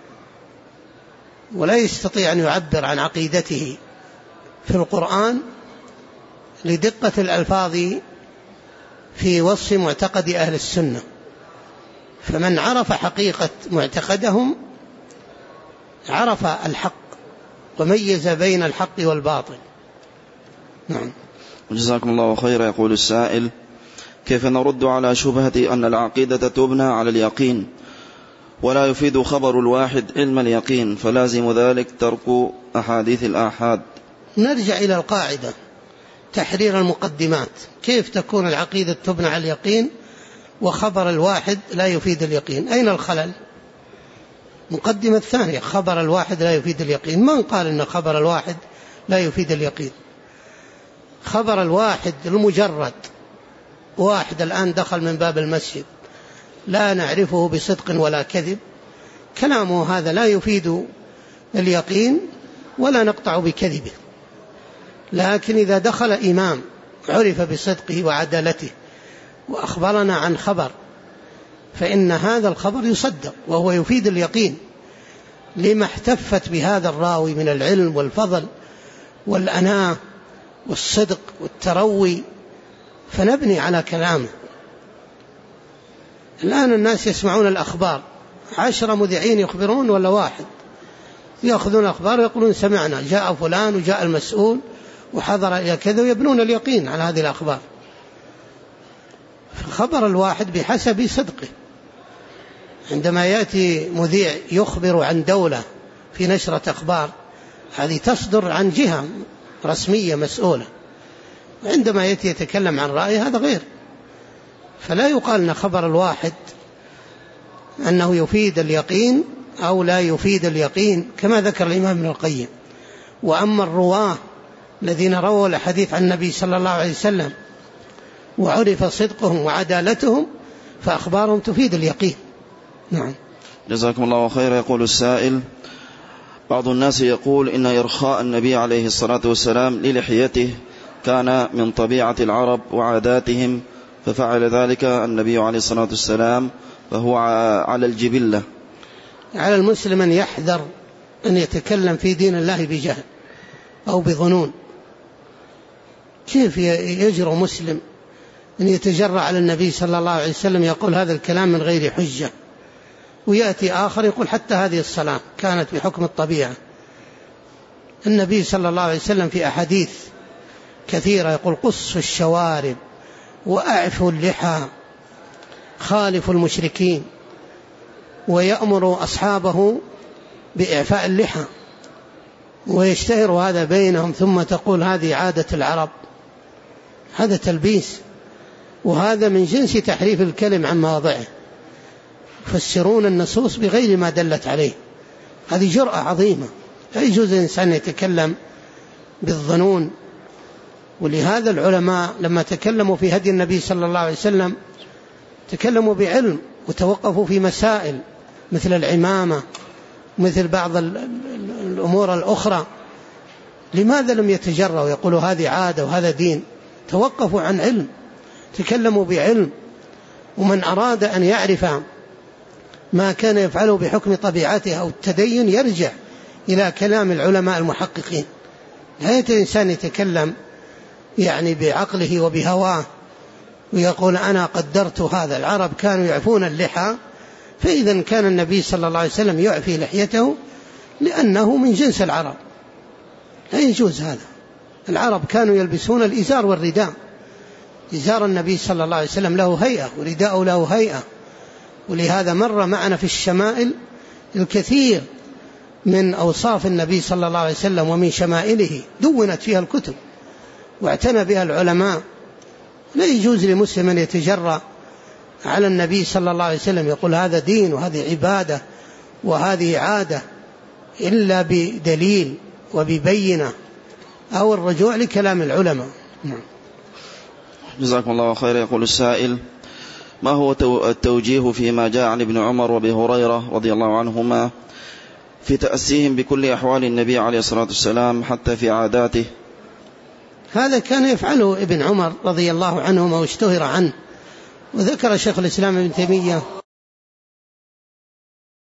S2: ولا يستطيع أن يعبر عن عقيدته في القرآن لدقة الألفاظ في وصف معتقد أهل السنة. فمن عرف حقيقة معتقدهم عرف الحق وميز بين الحق والباطل. نعم.
S1: جزاكم الله خيرا. يقول السائل: كيف نرد على شبهة أن العقيدة تبنى على اليقين ولا يفيد خبر الواحد علم اليقين، فلازم ذلك ترك أحاديث الآحاد؟
S2: نرجع إلى القاعدة تحرير المقدمات. كيف تكون العقيدة تبنى على اليقين وخبر الواحد لا يفيد اليقين؟ أين الخلل؟ مقدمة ثانية: خبر الواحد لا يفيد اليقين. من قال إن خبر الواحد لا يفيد اليقين؟ خبر الواحد المجرد، واحد الآن دخل من باب المسجد لا نعرفه بصدق ولا كذب، كلامه هذا لا يفيد اليقين ولا نقطع بكذبه. لكن إذا دخل إمام عرف بصدقه وعدالته وأخبرنا عن خبر فإن هذا الخبر يصدق وهو يفيد اليقين، لما احتفت بهذا الراوي من العلم والفضل والأناة والصدق والتروي، فنبني على كلامه. الآن الناس يسمعون الأخبار، 10 مذيعين يخبرون ولا واحد، يأخذون أخبار ويقولون سمعنا جاء فلان وجاء المسؤول وحضر إلى كذا، ويبنون اليقين على هذه الأخبار. فخبر الواحد بحسب صدقه. عندما يأتي مذيع يخبر عن دولة في نشرة أخبار، هذه تصدر عن جهة رسمية مسؤولة، عندما يأتي يتكلم عن رأي هذا غير. فلا يقال أن خبر الواحد أنه يفيد اليقين أو لا يفيد اليقين، كما ذكر الإمام ابن القيم. وأما الرواه الذين رووا الحديث عن النبي صلى الله عليه وسلم وعرف صدقهم وعدالتهم فأخبارهم تفيد اليقين. نعم.
S1: جزاكم الله خيرا. يقول السائل: بعض الناس يقول إن إرخاء النبي عليه الصلاة والسلام للحيته كان من طبيعة العرب وعاداتهم، ففعل ذلك النبي عليه الصلاة والسلام، فهو على الجبلة.
S2: على المسلم أن يحذر أن يتكلم في دين الله بجهل أو بظنون. كيف يجرؤ مسلم أن يتجرأ على النبي صلى الله عليه وسلم يقول هذا الكلام من غير حجة، ويأتي آخر يقول حتى هذه الصلاة كانت بحكم الطبيعة. النبي صلى الله عليه وسلم في أحاديث كثيرة يقول: قصوا الشوارب وأعفوا اللحى، خالفوا المشركين، ويأمر أصحابه بإعفاء اللحى، ويشتهر هذا بينهم، ثم تقول هذه عادة العرب. هذا تلبيس، وهذا من جنس تحريف الكلم عن مواضعه، يفسرون النصوص بغير ما دلت عليه. هذه جرأة عظيمة، لا يجوز الإنسان يتكلم بالظنون. ولهذا العلماء لما تكلموا في هدي النبي صلى الله عليه وسلم تكلموا بعلم وتوقفوا في مسائل مثل العمامة، مثل بعض الأمور الأخرى. لماذا لم يتجرأوا يقولوا هذه عادة وهذا دين؟ توقفوا عن علم، تكلموا بعلم. ومن أراد أن يعرف ما كان يفعله بحكم طبيعته أو التدين يرجع إلى كلام العلماء المحققين. لا الإنسان يتكلم يعني بعقله وبهواه ويقول أنا قدرت هذا. العرب كانوا يعفون اللحى، فإذا كان النبي صلى الله عليه وسلم يعفي لحيته لأنه من جنس العرب. لا يجوز هذا. العرب كانوا يلبسون الإزار والرداء. إزار النبي صلى الله عليه وسلم له هيئة ورداءه له هيئة، ولهذا مر معنا في الشمائل الكثير من أوصاف النبي صلى الله عليه وسلم ومن شمائله دونت فيها الكتب، واعتنى بها العلماء. لا يجوز لمسلم أن يتجرأ على النبي صلى الله عليه وسلم يقول هذا دين وهذه عبادة وهذه عادة إلا بدليل وببينة أو الرجوع لكلام العلماء.
S1: جزاكم الله خيرا. يقول السائل: ما هو التوجيه فيما جاء عن ابن عمر وابي هريرة رضي الله عنهما في تأسيهم بكل أحوال النبي عليه الصلاة والسلام حتى في عاداته؟
S2: هذا كان يفعله ابن عمر رضي الله عنهما واشتهر عنه. وذكر شيخ الإسلام ابن تيمية